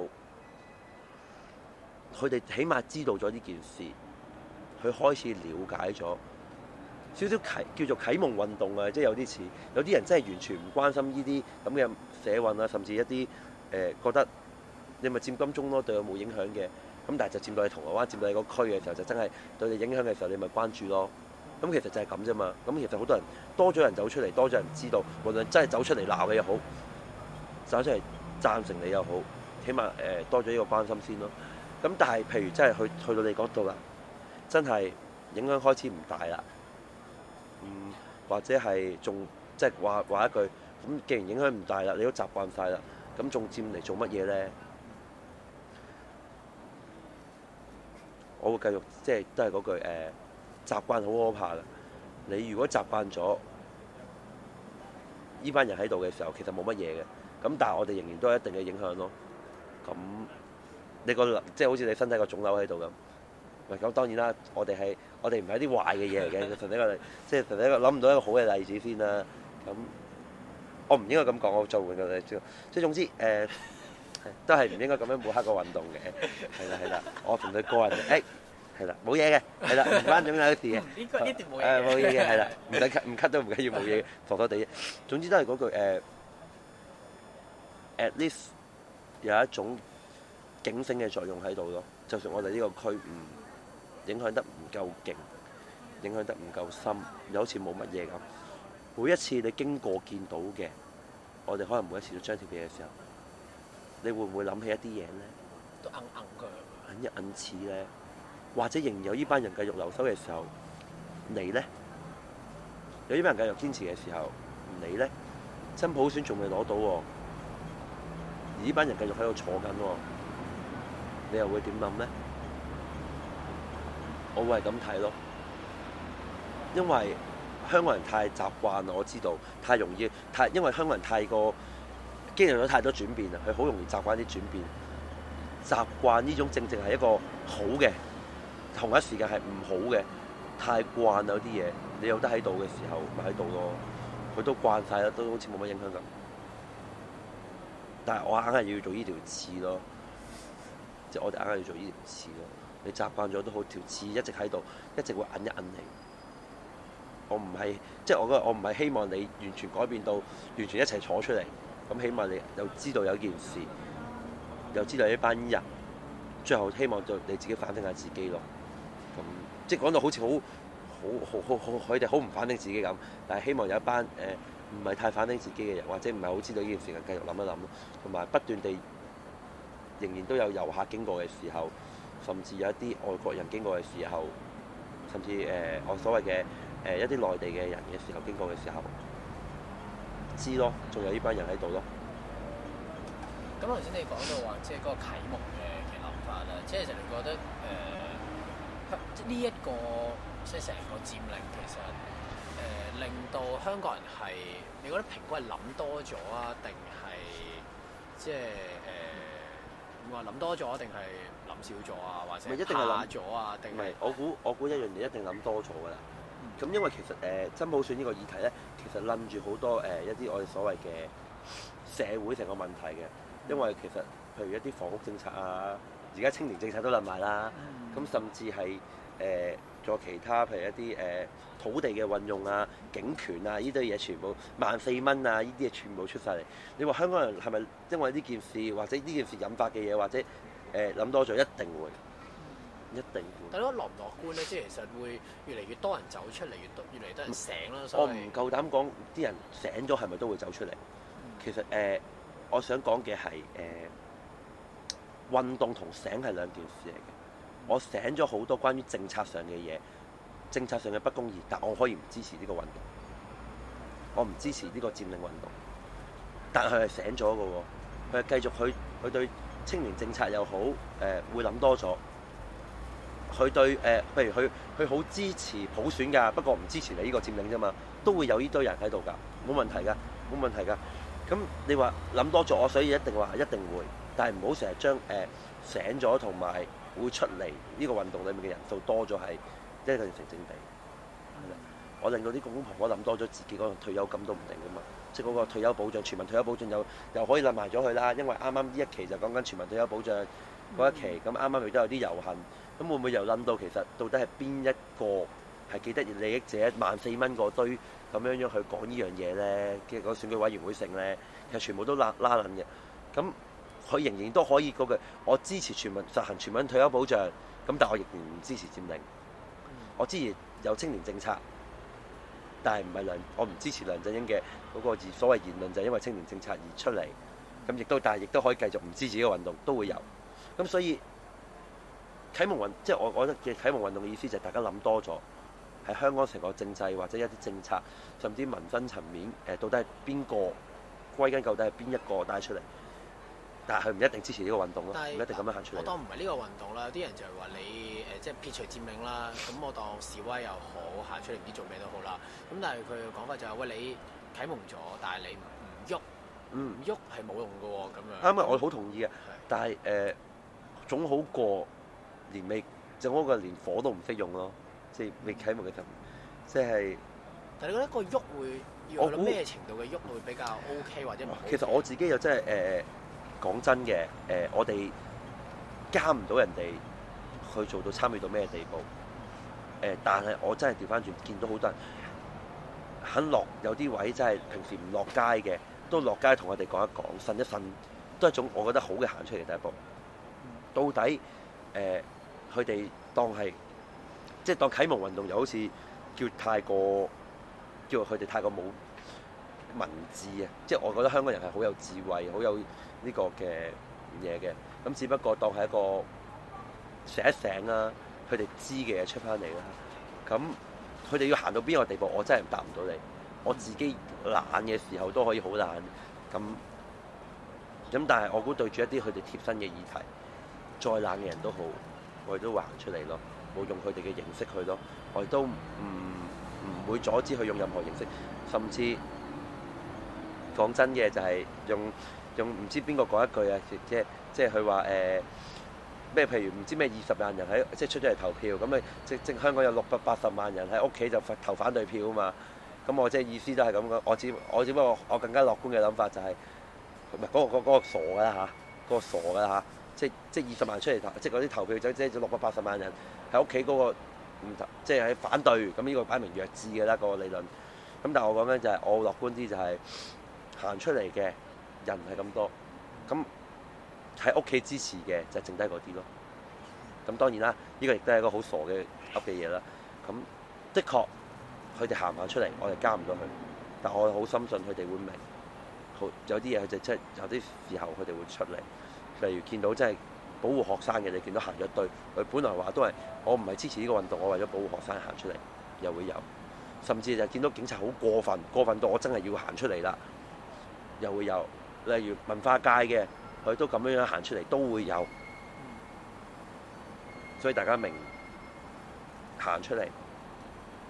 佢哋起碼知道咗呢件事。佢開始了解咗少少叫做啟蒙運動啊，即係有啲似有啲人真係完全唔關心呢啲咁嘅社運啊，甚至一啲覺得你咪佔金鐘咯，對我冇影響嘅，咁但係就佔到你銅鑼灣，佔到你個區嘅時候，就真係對你影響嘅時候，你咪關注咯。咁其實就係咁啫嘛。咁其實好多人多咗人走出嚟，多咗人知道，無論真係走出嚟鬧你又好，走出嚟贊成你又好，起碼多咗呢個關心先咯。咁但係譬如真係去到你嗰度啦。真係影響開始唔大啦，或者係仲即係話一句，咁既然影響唔大啦，你都習慣晒啦，咁仲佔嚟做乜嘢咧？我會繼續即係都係嗰句習慣好可怕啦。你如果習慣咗呢班人喺度嘅時候，其實冇乜嘢嘅，咁但係我哋仍然都有一定嘅影響咯。咁你即係好似你身體個腫瘤喺度咁。咁當然啦，我哋唔係一啲壞嘅嘢嚟嘅，純粹一個即係純粹一個諗唔到一個好嘅例子先啦。咁我唔應該咁講，我做換個例子，即係總之都係唔應該咁樣抹黑個運動嘅。係啦，我同佢個人係啦，冇嘢嘅，係啦，唔關腫瘤事嘅。 呢段冇嘢。 冇嘢嘅，係啦，唔咳都唔緊要，冇嘢，傻傻地。總之都係嗰句at least 有一種警醒嘅作用喺度咯。就算我哋呢個區影響得唔夠勁，影響得唔夠深，又好似冇乜嘢咁。每一次你經過見到嘅，我哋可能每一次都張貼嘢嘅時候，你會唔會諗起一啲嘢咧？ 都硬佢， 硬一硬似咧，或者仍然有呢班人繼續留守嘅時候，你咧？有呢班人繼續堅持嘅時候，你咧？真普選仲未攞到喎，而呢班人繼續喺度坐緊喎，你又會點諗咧？我會係咁睇咯，因為香港人太習慣啦，我知道太容易，因為香港人太過經歷咗太多轉變啦，佢好容易習慣啲轉變，習慣呢種正係一個好嘅，同一時間係唔好嘅，太慣啦有啲嘢，你有得喺度嘅時候咪喺度咯，佢都慣晒啦，都好似冇乜影響咁，但係我硬係要做呢條刺咯，即係我哋硬係要做呢條刺咯。你習慣咗都好，條刺一直喺度，一直會揞一揞你。我唔係，即係我覺得我唔係希望你完全改變到，完全一齊坐出嚟。咁起碼你又知道有件事，又知道呢班人，最後希望就你自己反省下自己咯。咁即係講到好似好，佢哋好唔反省自己咁，但係希望有一班唔係太反省自己嘅人，或者唔係好知道呢件事嘅，繼續諗一諗咯，同埋不斷地仍然都有遊客經過嘅時候。甚至有一啲外國人經過嘅時候，甚至我所謂嘅一啲內地嘅人嘅時候經過嘅時候，知咯，仲有呢班人喺度咯。 咁頭先你講到話，即係嗰個啟蒙嘅諗法啦，即係其實你覺得呢一個即係成個佔領其實令到香港人係你覺得評估係諗多咗啊，定係即係話諗多咗，定係諗少咗啊，或者怕咗啊？定係我估一樣嘢一定諗多咗㗎啦。咁因為其實真普選呢個議題咧，其實冧住好多一啲我哋所謂嘅社會成個問題嘅。因為其實譬如一啲房屋政策啊，而家青年政策都冧埋啦。咁甚至係仲有其他譬如一啲土地嘅運用啊、警權啊呢堆嘢全部14,000蚊啊，呢啲嘢全部出晒嚟。你話香港人係咪因為呢件事或者呢件事引發嘅嘢，或者諗多咗？一定會，一定會。 但係樂唔樂觀咧？即係其實會越嚟越多人走出嚟，越嚟越多人醒啦。 我唔夠膽講啲人醒咗係咪都會走出嚟。其實我想講嘅係運動同醒係兩件事嚟嘅。我醒咗好多關於政策上嘅嘢，政策上嘅不公義，但我可以唔支持呢個運動，我唔支持呢個佔領運動，但係醒咗嘅喎，佢係繼續佢對青年政策又好，會諗多咗，佢對譬如佢好支持普選㗎，不過唔支持你呢個佔領啫嘛，都會有呢堆人喺度㗎，冇問題㗎，冇問題㗎。咁你話諗多咗，所以一定話一定會，但係唔好成日將醒咗同埋會出嚟呢個運動裏面嘅人數多咗係一個成正比。我令到啲公公婆婆諗多咗自己嗰個退休金都唔定㗎嘛，即係嗰個退休保障，全民退休保障又可以諗埋咗佢啦。因為啱啱呢一期就講緊全民退休保障嗰一期，咁啱啱亦都有啲遊行，咁會唔會又諗到其實到底係邊一個係既得利益者14,000蚊嗰堆咁樣去講呢樣嘢咧？嘅個選舉委員會性咧，其實全部都拉撚嘅。咁佢仍然都可以嗰句，我支持實行全民退休保障，咁但我仍然唔支持佔領。我支持有青年政策，但係唔係我唔支持梁振英嘅嗰個所謂言論，就係因為青年政策而出嚟。咁但係亦都可以繼續唔支持呢個運動，都會有。咁所以啟蒙運，即係我覺得嘅啟蒙運動嘅意思就係大家諗多咗，喺香港成個政制或者一啲政策，甚至民生層面，到底係邊個歸根究底係邊一個帶出嚟？但係佢唔一定支持呢個運動咯，唔一定咁樣行出嚟。 我當唔係呢個運動啦，有啲人就係話你即係撇除佔領啦，咁我當示威又好，行出嚟唔知做咩都好啦。咁但係佢嘅講法就係喂，你啟蒙咗，但係你唔喐，唔喐係冇用嘅喎，咁樣。 啱啊，我好同意嘅。但係總好過連未，就好過連火都唔識用咯。即係未啟蒙嘅時候，即係。 但係你覺得個喐會要到咩程度嘅喐會比較 OK 或者唔好？ 其實我自己又真係講真嘅，我哋監唔到人哋去做到參與到咩地步，但係我真係調翻轉，見到好多人肯落，有啲位真係平時唔落街嘅，都落街同我哋講一講，呻一呻，都係一種我覺得好嘅行出嚟第一步。到底佢哋當係即係當啟蒙運動，又好似叫佢哋太過冇文字啊！即係我覺得香港人係好有智慧，好有呢個嘅嘢嘅。咁只不過當係一個醒一醒啦，佢哋知嘅嘢出翻嚟啦。咁佢哋要行到邊個地步，我真係答唔到你。我自己懶嘅時候都可以好懶。咁但係我估對住一啲佢哋貼身嘅議題，再懶嘅人都好，我哋都會行出嚟咯。冇用佢哋嘅形式去咯，我哋都唔會阻止佢用任何形式，甚至講真嘅就係用唔知邊個講一句啊，即係佢話咩？譬如唔知咩20萬人喺即係出咗嚟投票，咁咪即香港有680萬人喺屋企就投反對票啊嘛。咁我即係意思都係咁講，我只不過我更加樂觀嘅諗法就係唔係嗰個傻㗎啦嚇，嗰個傻㗎啦嚇，即係20萬出嚟投，即係嗰啲投票者即係680萬人喺屋企嗰個。即係喺反對，咁呢個擺明弱智嘅啦，個理論。咁但係我講緊就係我樂觀啲，就係行出嚟嘅人係咁多，咁喺屋企支持嘅就剩低嗰啲咯。咁當然啦，呢個亦都係一個好傻嘅噏嘅嘢啦。咁的確佢哋行唔行出嚟，我哋加唔到佢，但我好深信佢哋會明。好有啲嘢佢就即係有啲時候佢哋會出嚟，例如見到真係。保護學生嘅，你見到行咗一堆，佢本來話都係我唔係支持呢個運動，我為咗保護學生行出嚟，又會有，甚至就見到警察好過分到我真係要行出嚟啦，又會有。例如文化界嘅，佢都咁樣行出嚟，都會有。所以大家明行出嚟，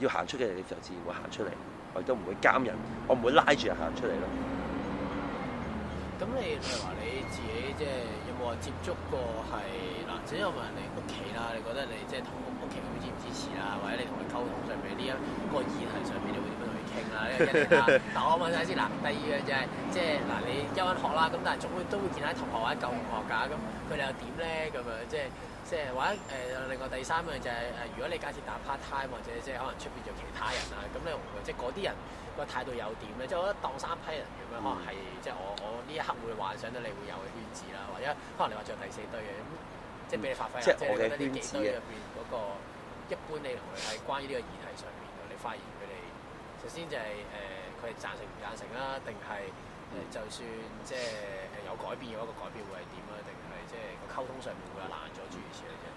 要行出嘅嘅時候，自然會行出嚟。我亦都唔會監人，我唔會拉住人行出嚟咯。 咁你譬如話你自己即係有冇話接觸過係嗱，即係我問人哋屋企啦，你覺得你即係同屋企會支唔支持啦，或者你同佢溝通上面呢一個議題上面，你會點樣同佢傾啦？呢個一定啦。嗱，我問下先嗱，第二樣就係即係嗱，你休緊學啦，咁但係總會都會見下同學或者舊同學㗎，咁佢哋又點咧？咁樣即係或者另外第三樣就係如果你假設打 part time 或者即係可能出邊做其他人啊，咁你同佢即係嗰啲人個態度有點咧？即係我覺得當三批人咁樣，可能係即係我呢一刻會幻想到你會有嘅圈子啦，或者可能你話做第四堆嘅咁，即係俾你發揮下，即係我覺得呢幾堆入邊嗰個一般你同佢係關於呢個議題上面，你發現佢哋首先就係佢係贊成唔贊成啦，定係就算即係有改變嘅話，個改變會係點啊？定係即係個溝通上面會有難咗諸如此類啫。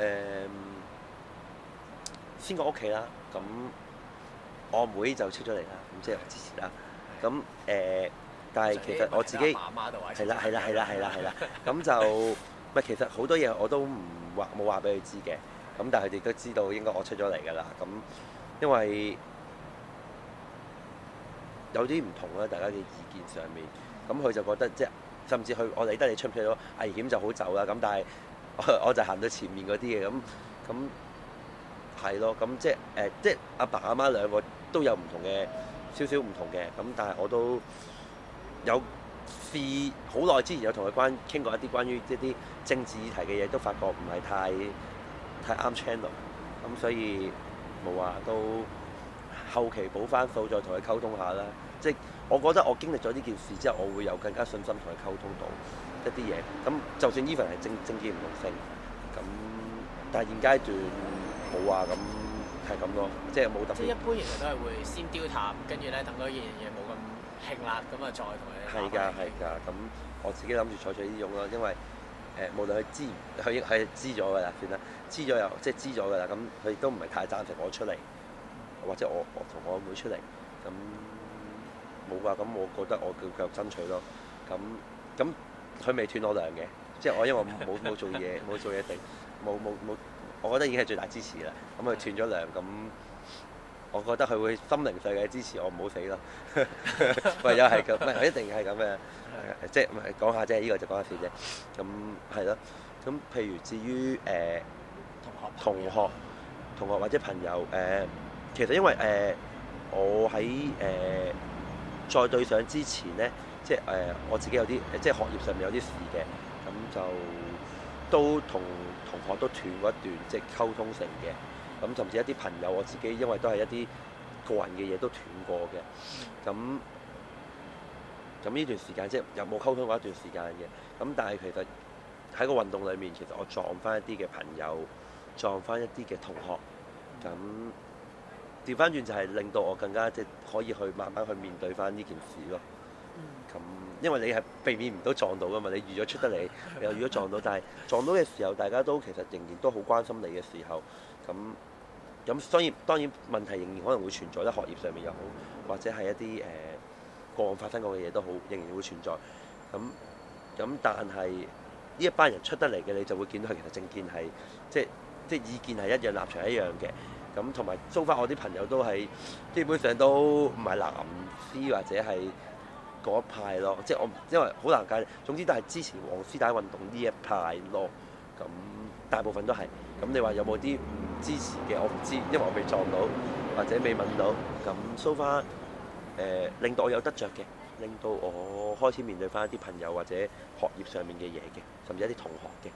先講屋企啦，咁我妹就出咗嚟啦，咁即係我支持啦。咁但係其實我自己係啦，咁就唔係其實好多嘢我都冇話俾佢知嘅，咁但係佢哋都知道應該我出咗嚟㗎啦。咁因為有啲唔同啦，大家嘅意見上面，咁佢就覺得即係甚至佢我理得你出唔出到危險就好走啦。咁但係我就行到前面嗰啲嘅，咁係咯，咁即係阿爸阿媽兩個都有唔同嘅少少唔同嘅，咁但係我都有試好耐之前有同佢傾過一啲關於一啲政治議題嘅嘢，都發覺唔係太啱 channel，咁所以冇話都後期補翻數，再同佢溝通下啦。即係我覺得我經歷咗呢件事之後，我會有更加信心同佢溝通到一啲嘢。咁就算 even 係政見唔同性，咁但係現階段冇話咁係咁咯，即係冇特別。即係一般其實都係會先丟淡，跟住咧等到呢樣嘢冇咁興啦，咁啊再同佢。係㗎，咁我自己諗住採取呢種咯，因為無論佢係知咗㗎啦，算啦，知咗又即係知咗㗎啦，咁佢都唔係太贊成我出嚟，或者我同我妹出嚟，咁冇㗎，咁我覺得我繼續爭取咯，咁佢未斷我糧嘅，即係我因為冇做嘢冇做嘢定冇，我覺得已經係最大支持啦，咁佢斷咗糧咁。我覺得佢會心靈上嘅支持我唔好死咯，唯有係咁，唔係一定係咁嘅，即係講下啫，呢個就講下笑啫。咁係咯，咁譬如至於同學或者朋友其實因為我喺再對上之前咧，即係我自己有啲即係學業上面有啲事嘅，咁就都同同學都斷過一段即係溝通性嘅。咁甚至一啲朋友，我自己因為都係一啲個人嘅嘢都斷過嘅。咁呢段時間即係有冇溝通過一段時間嘅。咁但係其實喺個運動裡面，其實我撞翻一啲嘅朋友，撞翻一啲嘅同學。咁調翻轉就係令到我更加即係可以去慢慢去面對翻呢件事咯。咁因為你係避免唔到撞到㗎嘛，你預咗出得嚟，你又預咗撞到，但係撞到嘅時候，大家都其實仍然都好關心你嘅時候。咁當然問題仍然可能會存在，喺學業上面又好，或者係一啲過往發生過嘅嘢都好，仍然會存在。咁但係呢一班人出得嚟嘅，你就會見到佢其實政見係即係意見係一樣，立場係一樣嘅。咁同埋so far我啲朋友都係基本上都唔係藍絲或者係嗰一派咯，即係我因為好難解。總之都係支持黃絲帶運動呢一派咯。咁大部分都係。咁你話有冇啲唔支持嘅？我唔知，因為我未撞到或者未問到。咁 so far 令到我有得着嘅，令到我開始面對翻一啲朋友或者學業上面嘅嘢嘅，甚至一啲同學嘅。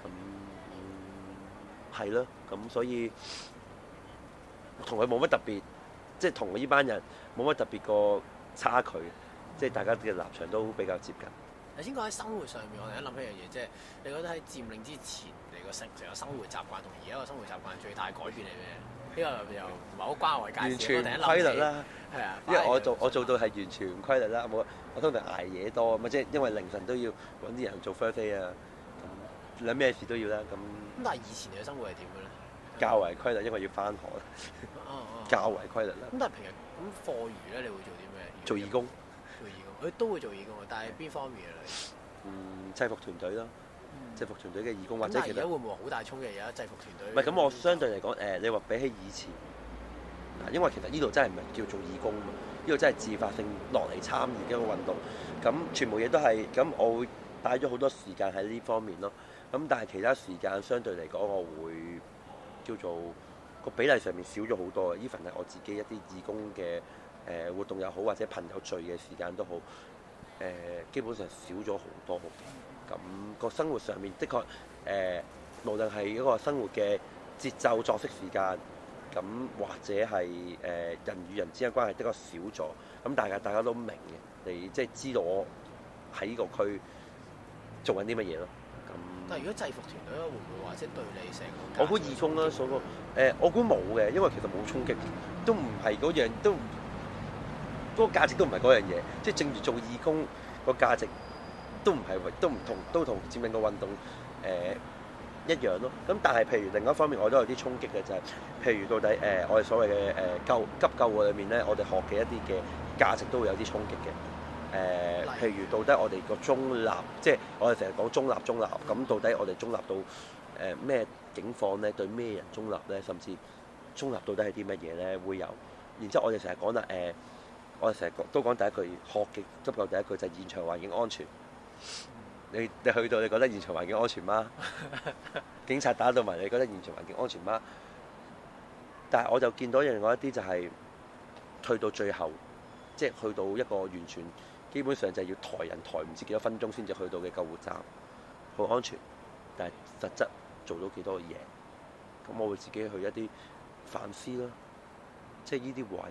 咁係咯，咁所以同佢冇乜特別，即係同呢班人冇乜特別個差距，即係大家嘅立場都比較接近。 頭先講喺生活上面，我突然間諗起一樣嘢，即係你覺得喺佔領之前，你個成生活習慣同而家個生活習慣最大改變係咩？呢個又唔係好關我嘅介紹。完全唔規律啦，係啊，因為我做到係完全唔規律啦，我通常捱夜多，咁即係因為凌晨都要揾啲人做 first day 啊，咁兩咩事都要啦，咁但係以前你嘅生活係點嘅咧？ 較為規律，因為要翻學。較為規律啦。 咁但係平日咁課餘咧，你會做啲咩？ 做義工。 佢都會做義工，但係邊方面啊？ 制服團隊咯，制服團隊嘅義工或者其實而家會唔會好大衝擊？而家制服團隊？ 唔係咁，我相對嚟講你話比起以前， 因為其實呢度真係唔係叫做義工嘛，呢度真係自發性落嚟參與嘅一個運動。咁全部嘢都係咁，我會帶咗好多時間喺呢方面咯。咁但係其他時間相對嚟講，我會叫做個比例上面少咗好多。even 係我自己一啲義工嘅活動又好，或者朋友聚嘅時間都好，基本上少咗好多。咁個生活上面的確無論係一個生活嘅節奏作息時間，咁或者係人與人之間關係的確少咗。咁大家都明嘅，你即係知道我喺呢個區做緊啲乜嘢咯。咁但係如果制服團隊會唔會話即係對你成個？ 我估義工啦，所個我估冇嘅，因為其實冇衝擊，都唔係嗰樣，都嗰個價值都唔係嗰樣嘢。即係正如做義工個價值都唔係，都唔同，都同佔領個運動一樣咯。咁但係譬如另一方面，我都有啲衝擊嘅就係、譬如到底我哋所謂嘅急救裏面咧，我哋學嘅一啲嘅價值都會有啲衝擊嘅。譬如到底我哋個中立，即係我哋成日講中立，咁到底我哋中立到咩境況咧？對咩人中立咧？甚至中立到底係啲乜嘢咧？會有。然之後我哋成日講啦，我哋成日都講第一句學嘅急救第一句就係現場環境安全。你去到你覺得現場環境安全嗎？警察打到埋你覺得現場環境安全嗎？但係我就見到另外一啲就係去到最後，即係去到一個完全基本上就係要抬人抬唔知幾多分鐘先至去到嘅救護站，好安全，但係實質做到幾多嘢？咁我會自己去一啲反思啦，即係呢啲位，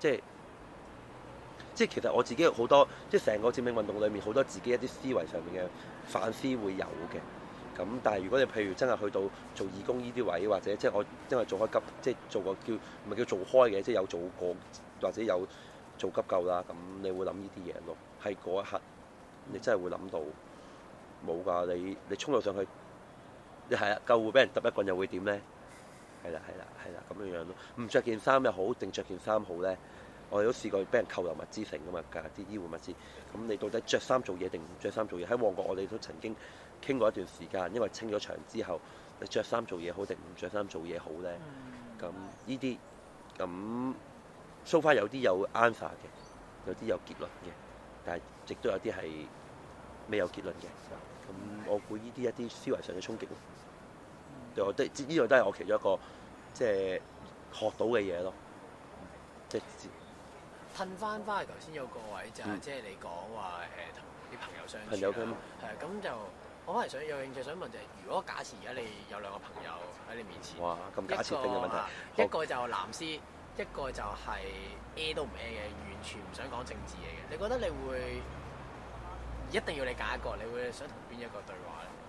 即係其實我自己好多，即係成個佔領運動裏面好多自己一啲思維上面嘅反思會有嘅。咁但係如果你譬如真係去到做義工呢啲位，或者即係我因為做開急，即係做過叫唔係叫做開嘅，即係有做過或者有做急救啦。咁你會諗呢啲嘢咯。係嗰一刻，你真係會諗到冇㗎。你衝到上去，你係啊，救護俾人揼一棍又會點咧？係啦咁樣樣咯。唔着件衫又好，定着件衫好咧？我哋都試過俾人扣留物資成㗎嘛，啲醫護物資。咁你到底着衫做嘢定唔着衫做嘢？喺旺角我哋都曾經傾過一段時間，因為清咗場之後，你着衫做嘢好定唔着衫做嘢好咧？咁呢啲咁 so far 有啲有 answer 嘅，有啲有結論嘅，但係亦都有啲係未有結論嘅。咁我估呢啲一啲思維上嘅衝擊咯。對我呢個都係我其中一個即係學到嘅嘢咯，即係。 褪翻去頭先有個位就係即係你講話同啲朋友相處啦，係咁就我反而想有興趣想問就係，如果假設而家你有兩個朋友喺你面前， 哇咁假設性嘅問題， 一個就藍絲，一個就係 A 都唔 A 嘅，完全唔想講政治嘢嘅，你覺得你會一定要你揀一個，你會想同邊一個對話咧？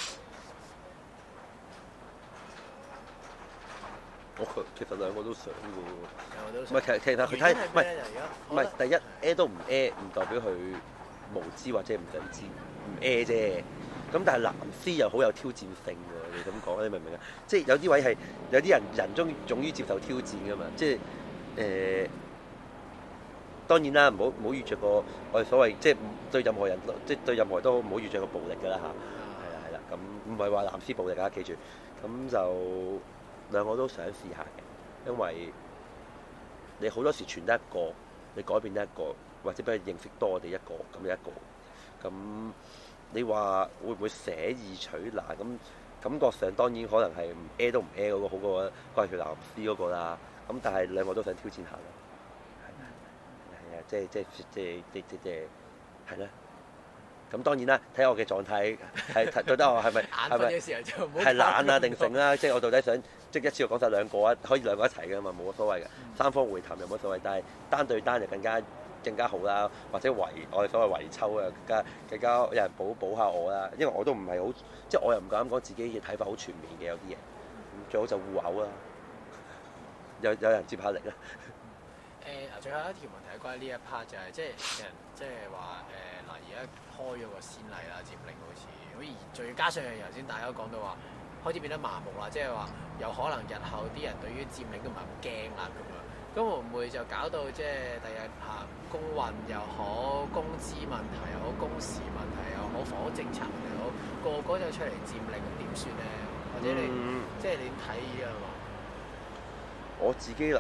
我其實兩個都想嘅喎， 唔係其實佢睇唔係第一 A 都唔 A， 唔代表佢無知或者唔想知，唔 A 啫。咁但係藍絲又好有挑戰性喎，你咁講，你明唔明啊？即係有啲位係有啲人總於接受挑戰㗎嘛，即係當然啦，唔好遇着個我哋所謂即係對任何人，即係對任何人都唔好遇着個暴力㗎啦嚇。係啦，咁唔係話藍絲暴力啊，記住。咁就兩個都想試下嘅，因為你好多時傳得一個，你改變得一個，或者俾佢認識多我哋一個，咁一個。咁你話會唔會捨易取難？咁感覺上當然可能係唔 A 都唔 A 嗰個好過關佢藍絲嗰個啦。咁但係兩個都想挑戰下咯。係啊，即係係啦。咁當然啦，睇我嘅狀態係覺得我係咪眼瞓嘅時候就唔好係懶啊定性啦，即係我到底想即係一次過講晒兩個啊，可以兩個一齊嘅嘛，冇乜所謂嘅。三方會談又冇乜所謂，但係單對單就更加好啦，或者我哋所謂圍抽啊，更加有人補下我啦，因為我都唔係好，即係我又唔夠膽講自己嘅睇法好全面嘅有啲嘢，最好就互毆啦，有人接下力啦。 最後一條問題係關於呢一 part 就係即係人即係話嗱而家開咗個先例啦，佔領好似再加上頭先大家講到話開始變得麻木啦，即係話有可能日後啲人對於佔領都唔係咁驚啦咁樣，咁會唔會就搞到即係第日公運又好，工資問題又好，工時問題又好，房屋政策又好，個就出嚟佔領咁點算咧？或者你即係你睇啊嘛？ 我自己諗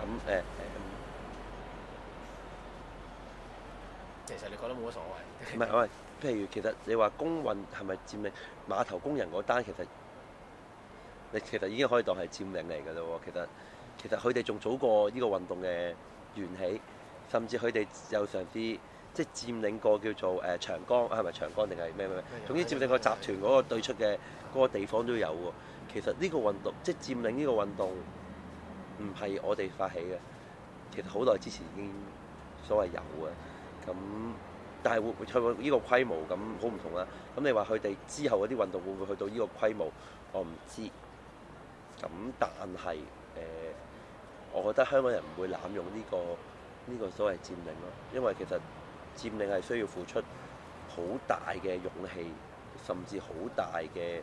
其實你覺得冇乜所謂？ 唔係，譬如其實你話工運係咪佔領碼頭工人嗰單，其實已經可以當係佔領嚟㗎啦喎。其實佢哋仲早過呢個運動嘅緣起，甚至佢哋有嘗試即係佔領過叫做長江，係咪長江定係咩？總之佔領個集團嗰個對出嘅嗰個地方都有喎。其實呢個運動即係佔領呢個運動唔係我哋發起嘅，其實好耐之前已經所謂有嘅。咁但係會唔會去到呢個規模咁好唔同啦？咁你話佢哋之後嗰啲運動會唔會去到呢個規模？我唔知。咁但係我覺得香港人唔會濫用呢個所謂佔領咯，因為其實佔領係需要付出好大嘅勇氣，甚至好大嘅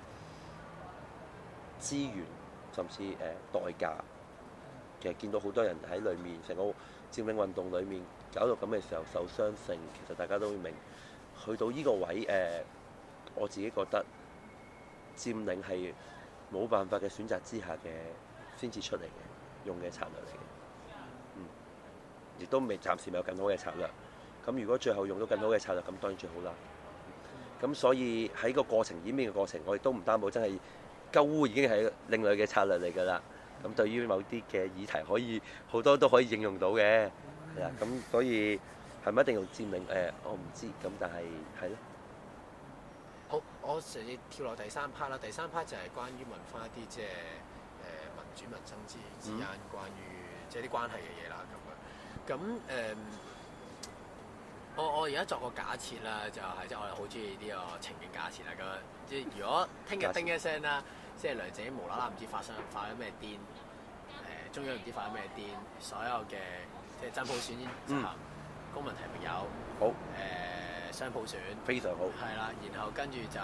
資源，甚至代價。其實見到好多人喺裏面，成個佔領運動裏面搞到咁嘅時候受傷性，其實大家都會明。去到呢個位我自己覺得佔領係冇辦法嘅選擇之下嘅先至出嚟嘅用嘅策略嚟嘅，亦都暫時未有更好嘅策略。咁如果最後用到更好嘅策略，咁當然最好啦。咁所以喺個過程演變嘅過程，我亦都唔擔保真係鳩污已經係另類嘅策略嚟㗎啦。咁對於某啲嘅議題，可以好多都可以應用到嘅，係啦。咁所以係咪一定用佔領？我唔知。咁但係係咯。 好，我直接跳落第三 part 啦。第三 part 就係關於問翻一啲即係民主民生之間關於即係啲關係嘅嘢啦咁樣。咁我而家作個假設啦，就係即係我哋好中意呢個情景假設啦。咁即係如果聽日叮一聲啦，即係梁振英無啦啦唔知發咗咩癲，中央唔知發咗咩癲，所有嘅即係真普選執行，公民提名有， 好， 雙普選非常好， 係啦，然後跟住就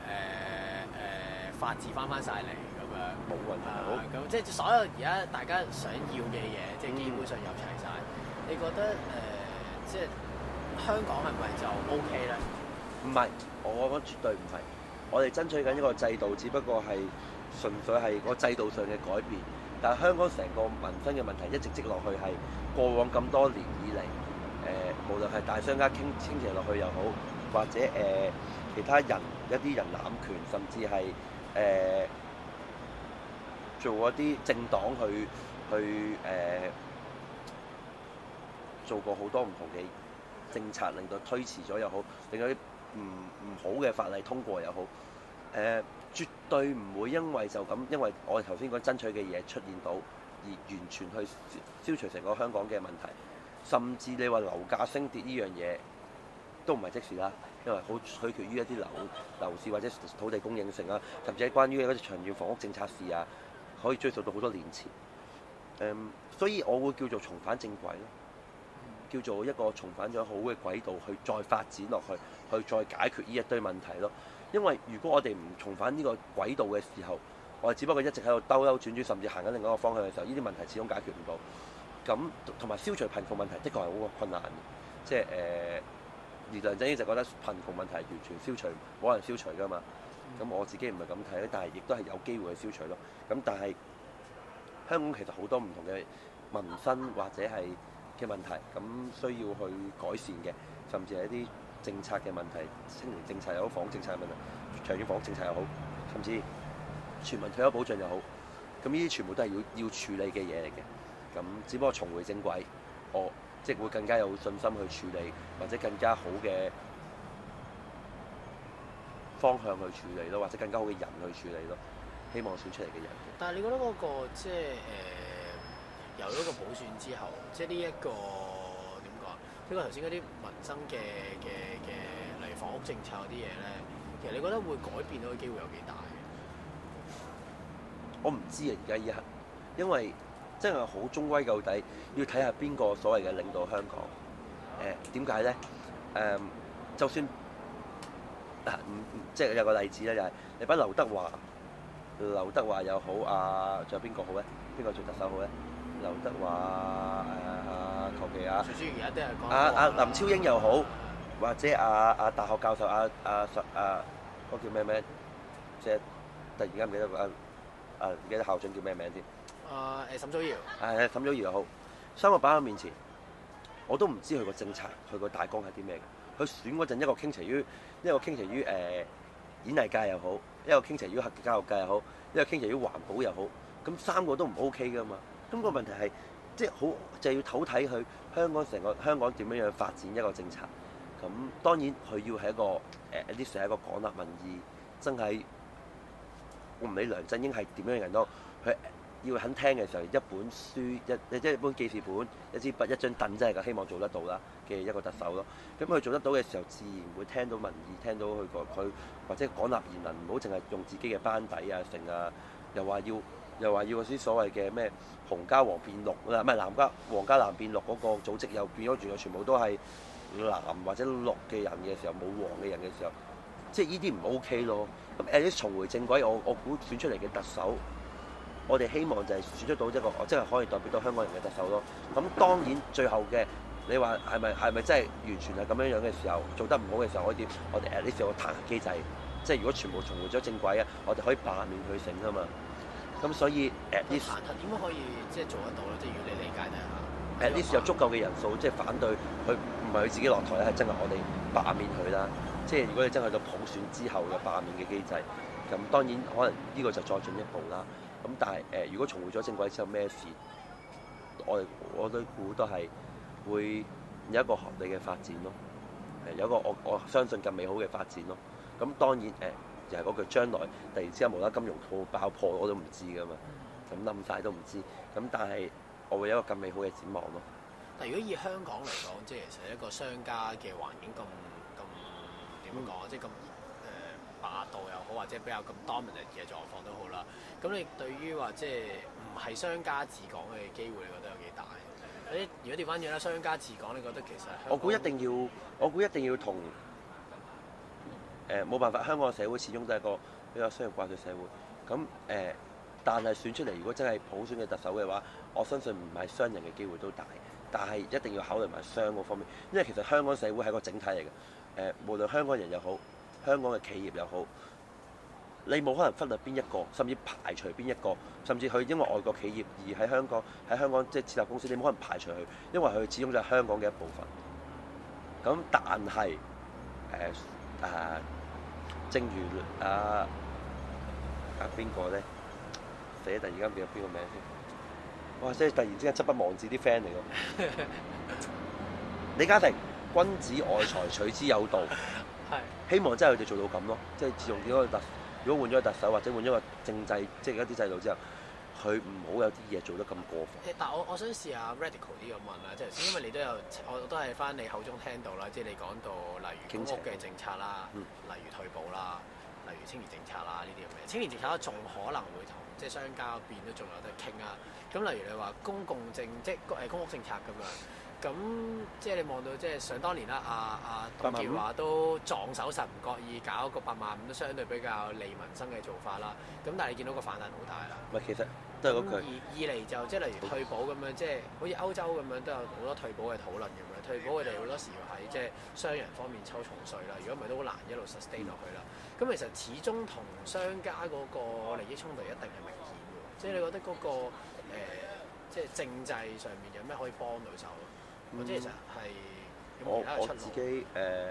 法治翻晒嚟咁樣， 冇問題，好， 咁即係所有而家大家想要嘅嘢，即係基本上有齊晒。你覺得即係香港係咪就 OK 咧？ 唔係，我覺得絕對唔係。我哋爭取緊一個制度，只不過係純粹係個制度上嘅改變。但係香港成個民生嘅問題一直積落去，係過往咁多年以嚟，無論係大商家傾斜落去又好，或者其他人一啲人濫權，甚至係做一啲政黨去做過好多唔同嘅政策，令到推遲咗又好，令到啲唔好嘅法例通過又好，絕對唔會因為就咁，因為我哋頭先講爭取嘅嘢出現到，而完全去消除成個香港嘅問題。甚至你話樓價升跌呢樣嘢都唔係即時啦，因為好取決於一啲樓市或者土地供應性啊，甚至係關於嗰啲長遠房屋政策事啊，可以追溯到好多年前。所以我會叫做重返正軌咯。叫做一個重返咗好嘅軌道去再發展落去，去再解決呢一堆問題咯。因為如果我哋唔重返呢個軌道嘅時候，我哋只不過一直喺度兜轉轉，甚至行緊另一個方向嘅時候，呢啲問題始終解決唔到。咁同埋消除貧窮問題，的確係好困難嘅。即係而梁振英就覺得貧窮問題係完全消除，冇人消除㗎嘛。咁我自己唔係咁睇，但係亦都係有機會去消除咯。咁但係香港其實好多唔同嘅民生或者係嘅問題，咁需要去改善嘅，甚至係一啲政策嘅問題，青年政策又好，房屋政策嘅問題，長遠房屋政策又好，甚至全民退休保障又好，咁呢啲全部都係要處理嘅嘢嚟嘅。咁只不過重回正軌，我即係會更加有信心去處理，或者更加好嘅方向去處理咯，或者更加好嘅人去處理咯。希望選出嚟嘅人。 但係你覺得嗰個即係有咗個普選之後，即係呢一個點講？呢個頭先嗰啲民生嘅例如房屋政策嗰啲嘢咧，其實你覺得會改變到嘅機會有幾大？ 我唔知啊，而家依刻，因為真係好終歸究底，要睇下邊個所謂嘅領導香港。點解咧？就算即係有個例子咧，就係你把劉德華又好啊，仲有邊個好咧？邊個做特首好咧？劉德華求其啊， 徐而家都係講林超英又好，或者大學教授嗰叫咩名？即係突然間唔記得唔記得校長叫咩名添？ 沈祖堯。 沈祖堯又好，三個擺喺面前，我都唔知佢個政策，佢個大綱係啲咩嘅。佢選嗰陣一個傾斜於演藝界又好，一個傾斜於教育界又好，一個傾斜於環保又好，咁三個都唔 OK 噶嘛。咁個問題係即係好就要睇佢香港點樣發展一個政策。咁當然佢要係一個啲成一個廣納民意，真係我唔理梁振英係點樣嘅人都，佢要肯聽嘅時候，一本書一本記事本、一支筆、一張凳，真係希望做得到啦嘅一個特首咯。咁佢做得到嘅時候，自然會聽到民意，聽到佢或者廣納言論，唔好淨係用自己嘅班底啊、成啊，又話要嗰啲所謂嘅咩紅加黃變綠啦，唔係黃加藍變綠嗰個組織又變咗轉，全部都係藍或者綠嘅人嘅時候，冇黃嘅人嘅時候，即係呢啲唔 OK 咯。咁重回正軌，我估選出嚟嘅特首，我哋希望就係選出到一個即係可以代表到香港人嘅特首咯。咁當然最後嘅你話係咪真係完全係咁樣嘅時候，做得唔好嘅時候，我哋 at least 有個彈劾機制，即係如果全部重回咗正軌啊，我哋可以罷免佢成㗎嘛。咁所以 at least 彈劾點樣可以即係做得到咧？即係如果你理解睇下 ，at least 有足夠嘅人數，即係反對佢，唔係佢自己落台咧，係真係我哋罷免佢啦。即係如果你真係到普選之後嘅罷免嘅機制，咁當然可能呢個就再進一步啦。咁但係如果重回咗正軌之後咩事，我都估都係會有一個合理嘅發展咯。有一個我相信更美好嘅發展咯。咁當然就係嗰句將來突然之間無啦金融套爆破我都唔知噶嘛，咁冧晒都唔知。咁但係我會有一個更美好嘅展望咯。 但如果以香港嚟講，即係其實一個商家嘅環境咁點樣講啊？即係咁霸道又好，或者比較咁 dominant 嘅狀況都好啦。咁你對於話即係唔係商家治港嘅機會，你覺得有幾大？如果調翻轉啦，商家治港，你覺得其實我估一定要同冇辦法，香港嘅社會始終都係一個比較商業化嘅社會。咁但係選出嚟，如果真係普選嘅特首嘅話，我相信唔係商人嘅機會都大。但係一定要考慮埋商嗰方面，因為其實香港社會係一個整體嚟嘅。無論香港人又好，香港嘅企業又好，你冇可能忽略邊一個，甚至排除邊一個，甚至佢因為外國企業而喺香港即係設立公司，你冇可能排除佢，因為佢始終就係香港嘅一部分。咁但係正如邊個咧？死啦！突然間變咗邊個名先？哇！即係突然之間執筆忘字啲 friend 嚟㗎。李家誠，君子愛財，取之有道。係。希望真係佢哋做到咁咯，即係自從如果換咗個特首或者換咗個政制，即係而家啲制度之後，佢唔好有啲嘢做得咁過分。 但我想試下 radical 啲咁問啦，即係因為你都有，我都係翻你口中聽到啦，即係你講到例如公屋嘅政策啦，例如退保啦，例如青年政策啦呢啲咁嘅。青年政策仲可能會同即係商家嗰邊都仲有得傾啊。咁例如你話公共政即係公屋政策咁樣，咁即係你望到即係想當年啦，董建華都撞手實唔覺意搞個85000都相對比較利民生嘅做法啦。咁但係你見到個反彈好大啦。 唔係，其實都係嗰句。 二嚟就即係例如退保咁樣，即係好似歐洲咁樣都有好多退保嘅討論咁樣。退保佢哋好多時要喺即係商人方面抽重稅啦，如果唔係都好難一路 sustain 落去啦。咁其實始終同商家嗰個利益衝突一定係明顯嘅。即係你覺得嗰個即係政制上面有咩可以幫到手？或者其實係有冇其他嘅出路？ 我自己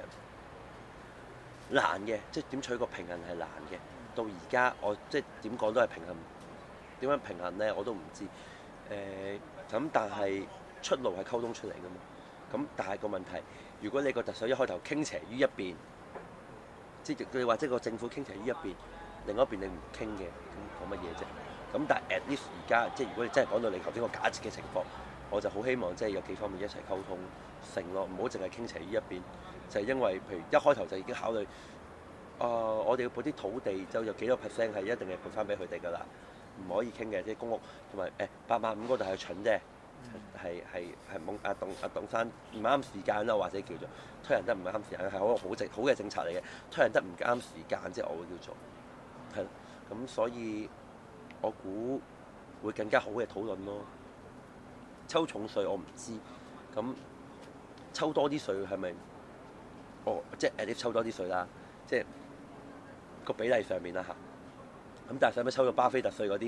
難嘅，即係點取個平衡係難嘅。到而家我即係點講都係平衡，點樣平衡咧我都唔知。咁但係出路係溝通出嚟㗎嘛。咁但係個問題，如果你個特首一開頭傾斜於一邊，即係佢或者個政府傾斜於一邊，另外一邊你唔傾嘅，咁講乜嘢啫？咁但係 at least 而家即係如果你真係講到你頭先個假設嘅情況，我就好希望即係有幾方面一齊溝通成咯，唔好淨係傾斜於一邊。就係因為譬如一開頭就已經考慮，我哋要撥啲土地就有幾多 percent 係一定係撥翻俾佢哋㗎啦，唔可以傾嘅，即係公屋同埋85000嗰度係蠢啫，係懵董生唔啱時間啦，或者叫做推人得唔啱時間，係好嘅政策嚟嘅，推人得唔啱時間，即係我會叫做係咁，所以我估會更加好嘅討論咯。抽重稅我唔知，咁抽多啲稅係咪？即係抽多啲稅啦，即係個比例上面啦嚇。咁但係使唔使抽到巴菲特稅嗰啲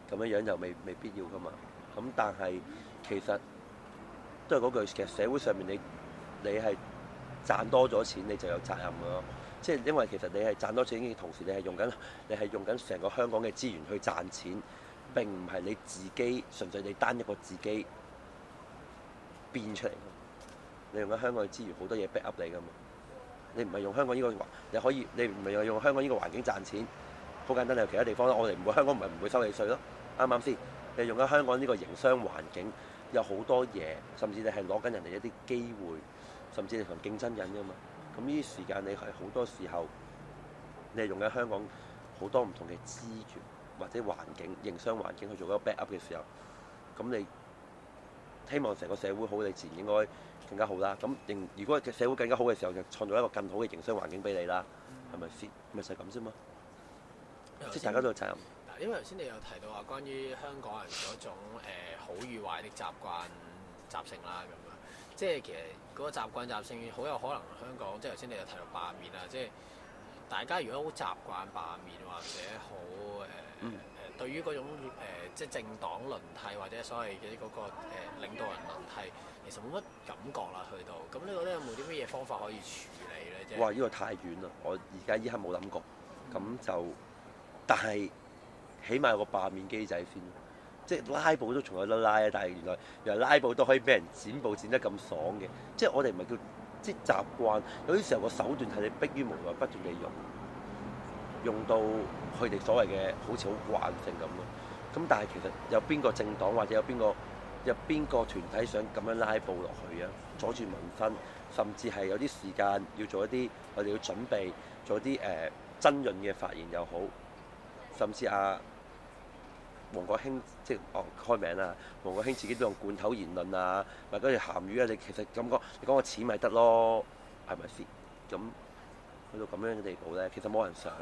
咁樣就未必要噶嘛。咁但係其實都係嗰句，其實社會上面你係賺多咗錢，你就有責任㗎咯。即係因為其實你係賺多錢嘅同時，你係用緊成個香港嘅資源去賺錢，並唔係你自己純粹你單一個自己變出嚟。你用緊香港嘅資源，好多嘢 back up 你㗎嘛。你唔係用香港呢個你唔係用香港呢個環境賺錢，好簡單。你有其他地方我哋香港唔會收你稅咯，啱唔啱先？你用緊香港呢個營商環境，有好多嘢，甚至你係攞緊人哋一啲機會，甚至你同競爭緊㗎嘛。咁呢啲時間你係好多時候，你係用緊香港好多唔同嘅資源或者環境、營商環境去做一個 back up 嘅時候，咁你希望成個社會好，你自然應該更加好啦。咁如果社會更加好嘅時候，就創造一個更好嘅營商環境俾你啦，係咪先？咪就係咁啫嘛。即係大家都有責任。 嗱，因為頭先你有提到話關於香港人嗰種好與壞的習慣習性啦，咁樣，即係其實嗰個習慣習性好有可能香港，即係頭先你有提到罷免啊，即係大家如果好習慣罷免或者好對於嗰種即係政黨輪替或者所謂嘅嗰個領導人輪替，其實冇乜感覺啦，去到咁你覺得有冇啲乜嘢方法可以處理咧？即係哇！呢個太遠啦，我而家依刻冇諗過，咁就但係起碼有個罷免機制先，即係拉布都仲有得拉啊！但係原來拉布都可以俾人剪布剪得咁爽嘅，即係我哋唔係叫即係習慣，有啲時候個手段係你迫於無奈不斷地用到佢哋所謂嘅好似好慣性咁咯。咁但係其實有邊個政黨或者有邊個團體想咁樣拉布落去啊？阻住民生，甚至係有啲時間要做一啲我哋要準備做一啲爭論嘅發言又好，甚至黃國興即係開名啦，黃國興自己都用罐頭言論啊，或者係鹹魚啊，你其實咁講，你講個錢咪得咯，係咪先？咁去到咁樣嘅地步咧，其實冇人想。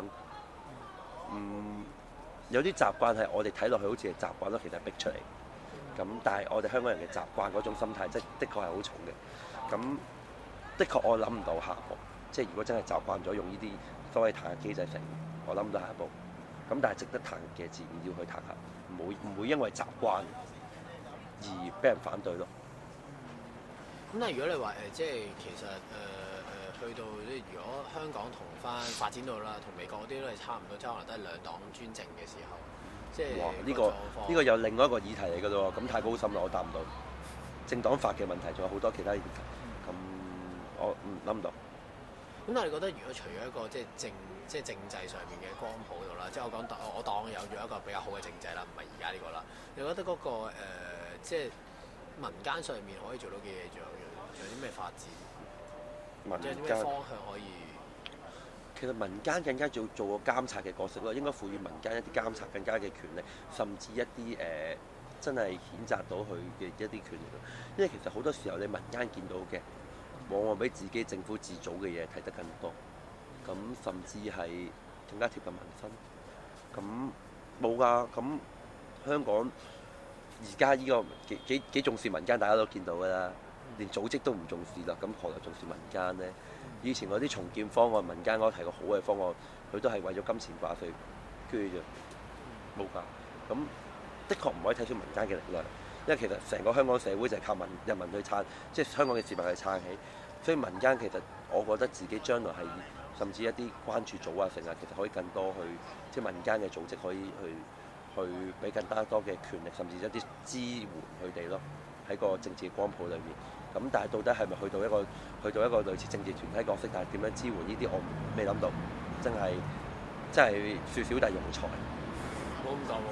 有啲習慣係我哋睇落去好似係習慣咯，其實係逼出嚟。咁但係我哋香港人嘅習慣嗰種心態，即係的確係好重嘅。咁的確我諗唔到下一步，即係如果真係習慣咗用呢啲所謂彈劾機制成，我諗唔到下一步。咁但係值得彈嘅自然要去彈劾，唔會因為習慣而俾人反對咯。 咁但係如果你話即係其實去到即係如果香港同翻發展到啦，同美國嗰啲都係差唔多，即係可能都係兩黨專政嘅時候，即係哇！呢個又另外一個議題嚟㗎咯喎，咁太高深啦，我答唔到。政黨法嘅問題仲有好多其他議題，咁我諗唔到。 咁但係你覺得如果除咗一個即係政制上面嘅光譜度啦，即係我當有咗一個比較好嘅政制啦，唔係而家呢個啦，你覺得嗰個即係民間上面可以做到嘅嘢，仲有啲咩發展？有啲咩方向可以？ 其實民間更加做個監察嘅角色咯，應該賦予民間一啲監察更加嘅權力，甚至一啲真係譴責到佢嘅一啲權力。因為其實好多時候你民間見到嘅，往往比自己政府自組嘅嘢睇得更多，咁甚至係更加貼近民生。咁冇㗎，咁香港而家呢個幾重視民間，大家都見到㗎啦。連組織都唔重視啦，咁何來重視民間呢？以前嗰啲重建方案，民間我提過好嘅方案，佢都係為咗金錢掛帥，跟住就冇㗎。咁的確唔可以睇少民間嘅力量，因為其實成個香港社會就係靠人民去撐，即係香港嘅市民去撐起。所以民間其實我覺得自己將來係甚至一啲關注組啊，成日其實可以更多去，即係民間嘅組織可以去俾更加多嘅權力，甚至一啲支援佢哋咯，喺個政治光譜裏面。咁但係到底係咪去到一個類似政治團體角色，但係點樣支援呢啲我未諗到，真係少小弟庸才。 冇咁講，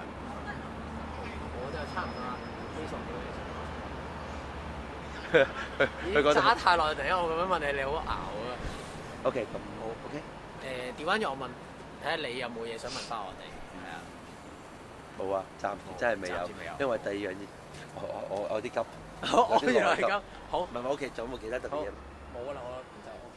我就差唔多啦，非常嘅。揸太耐，突然間我咁樣問你，你好熬啊。 OK，咁好 OK。 調翻轉我問，睇下你有冇嘢想問翻我哋？係啊。 冇啊，暫時真係未有，因為第二樣嘢，我有啲急。 我原來係咁，好。 問我屋企仲有冇其他特別嘢？ 冇啦，我就。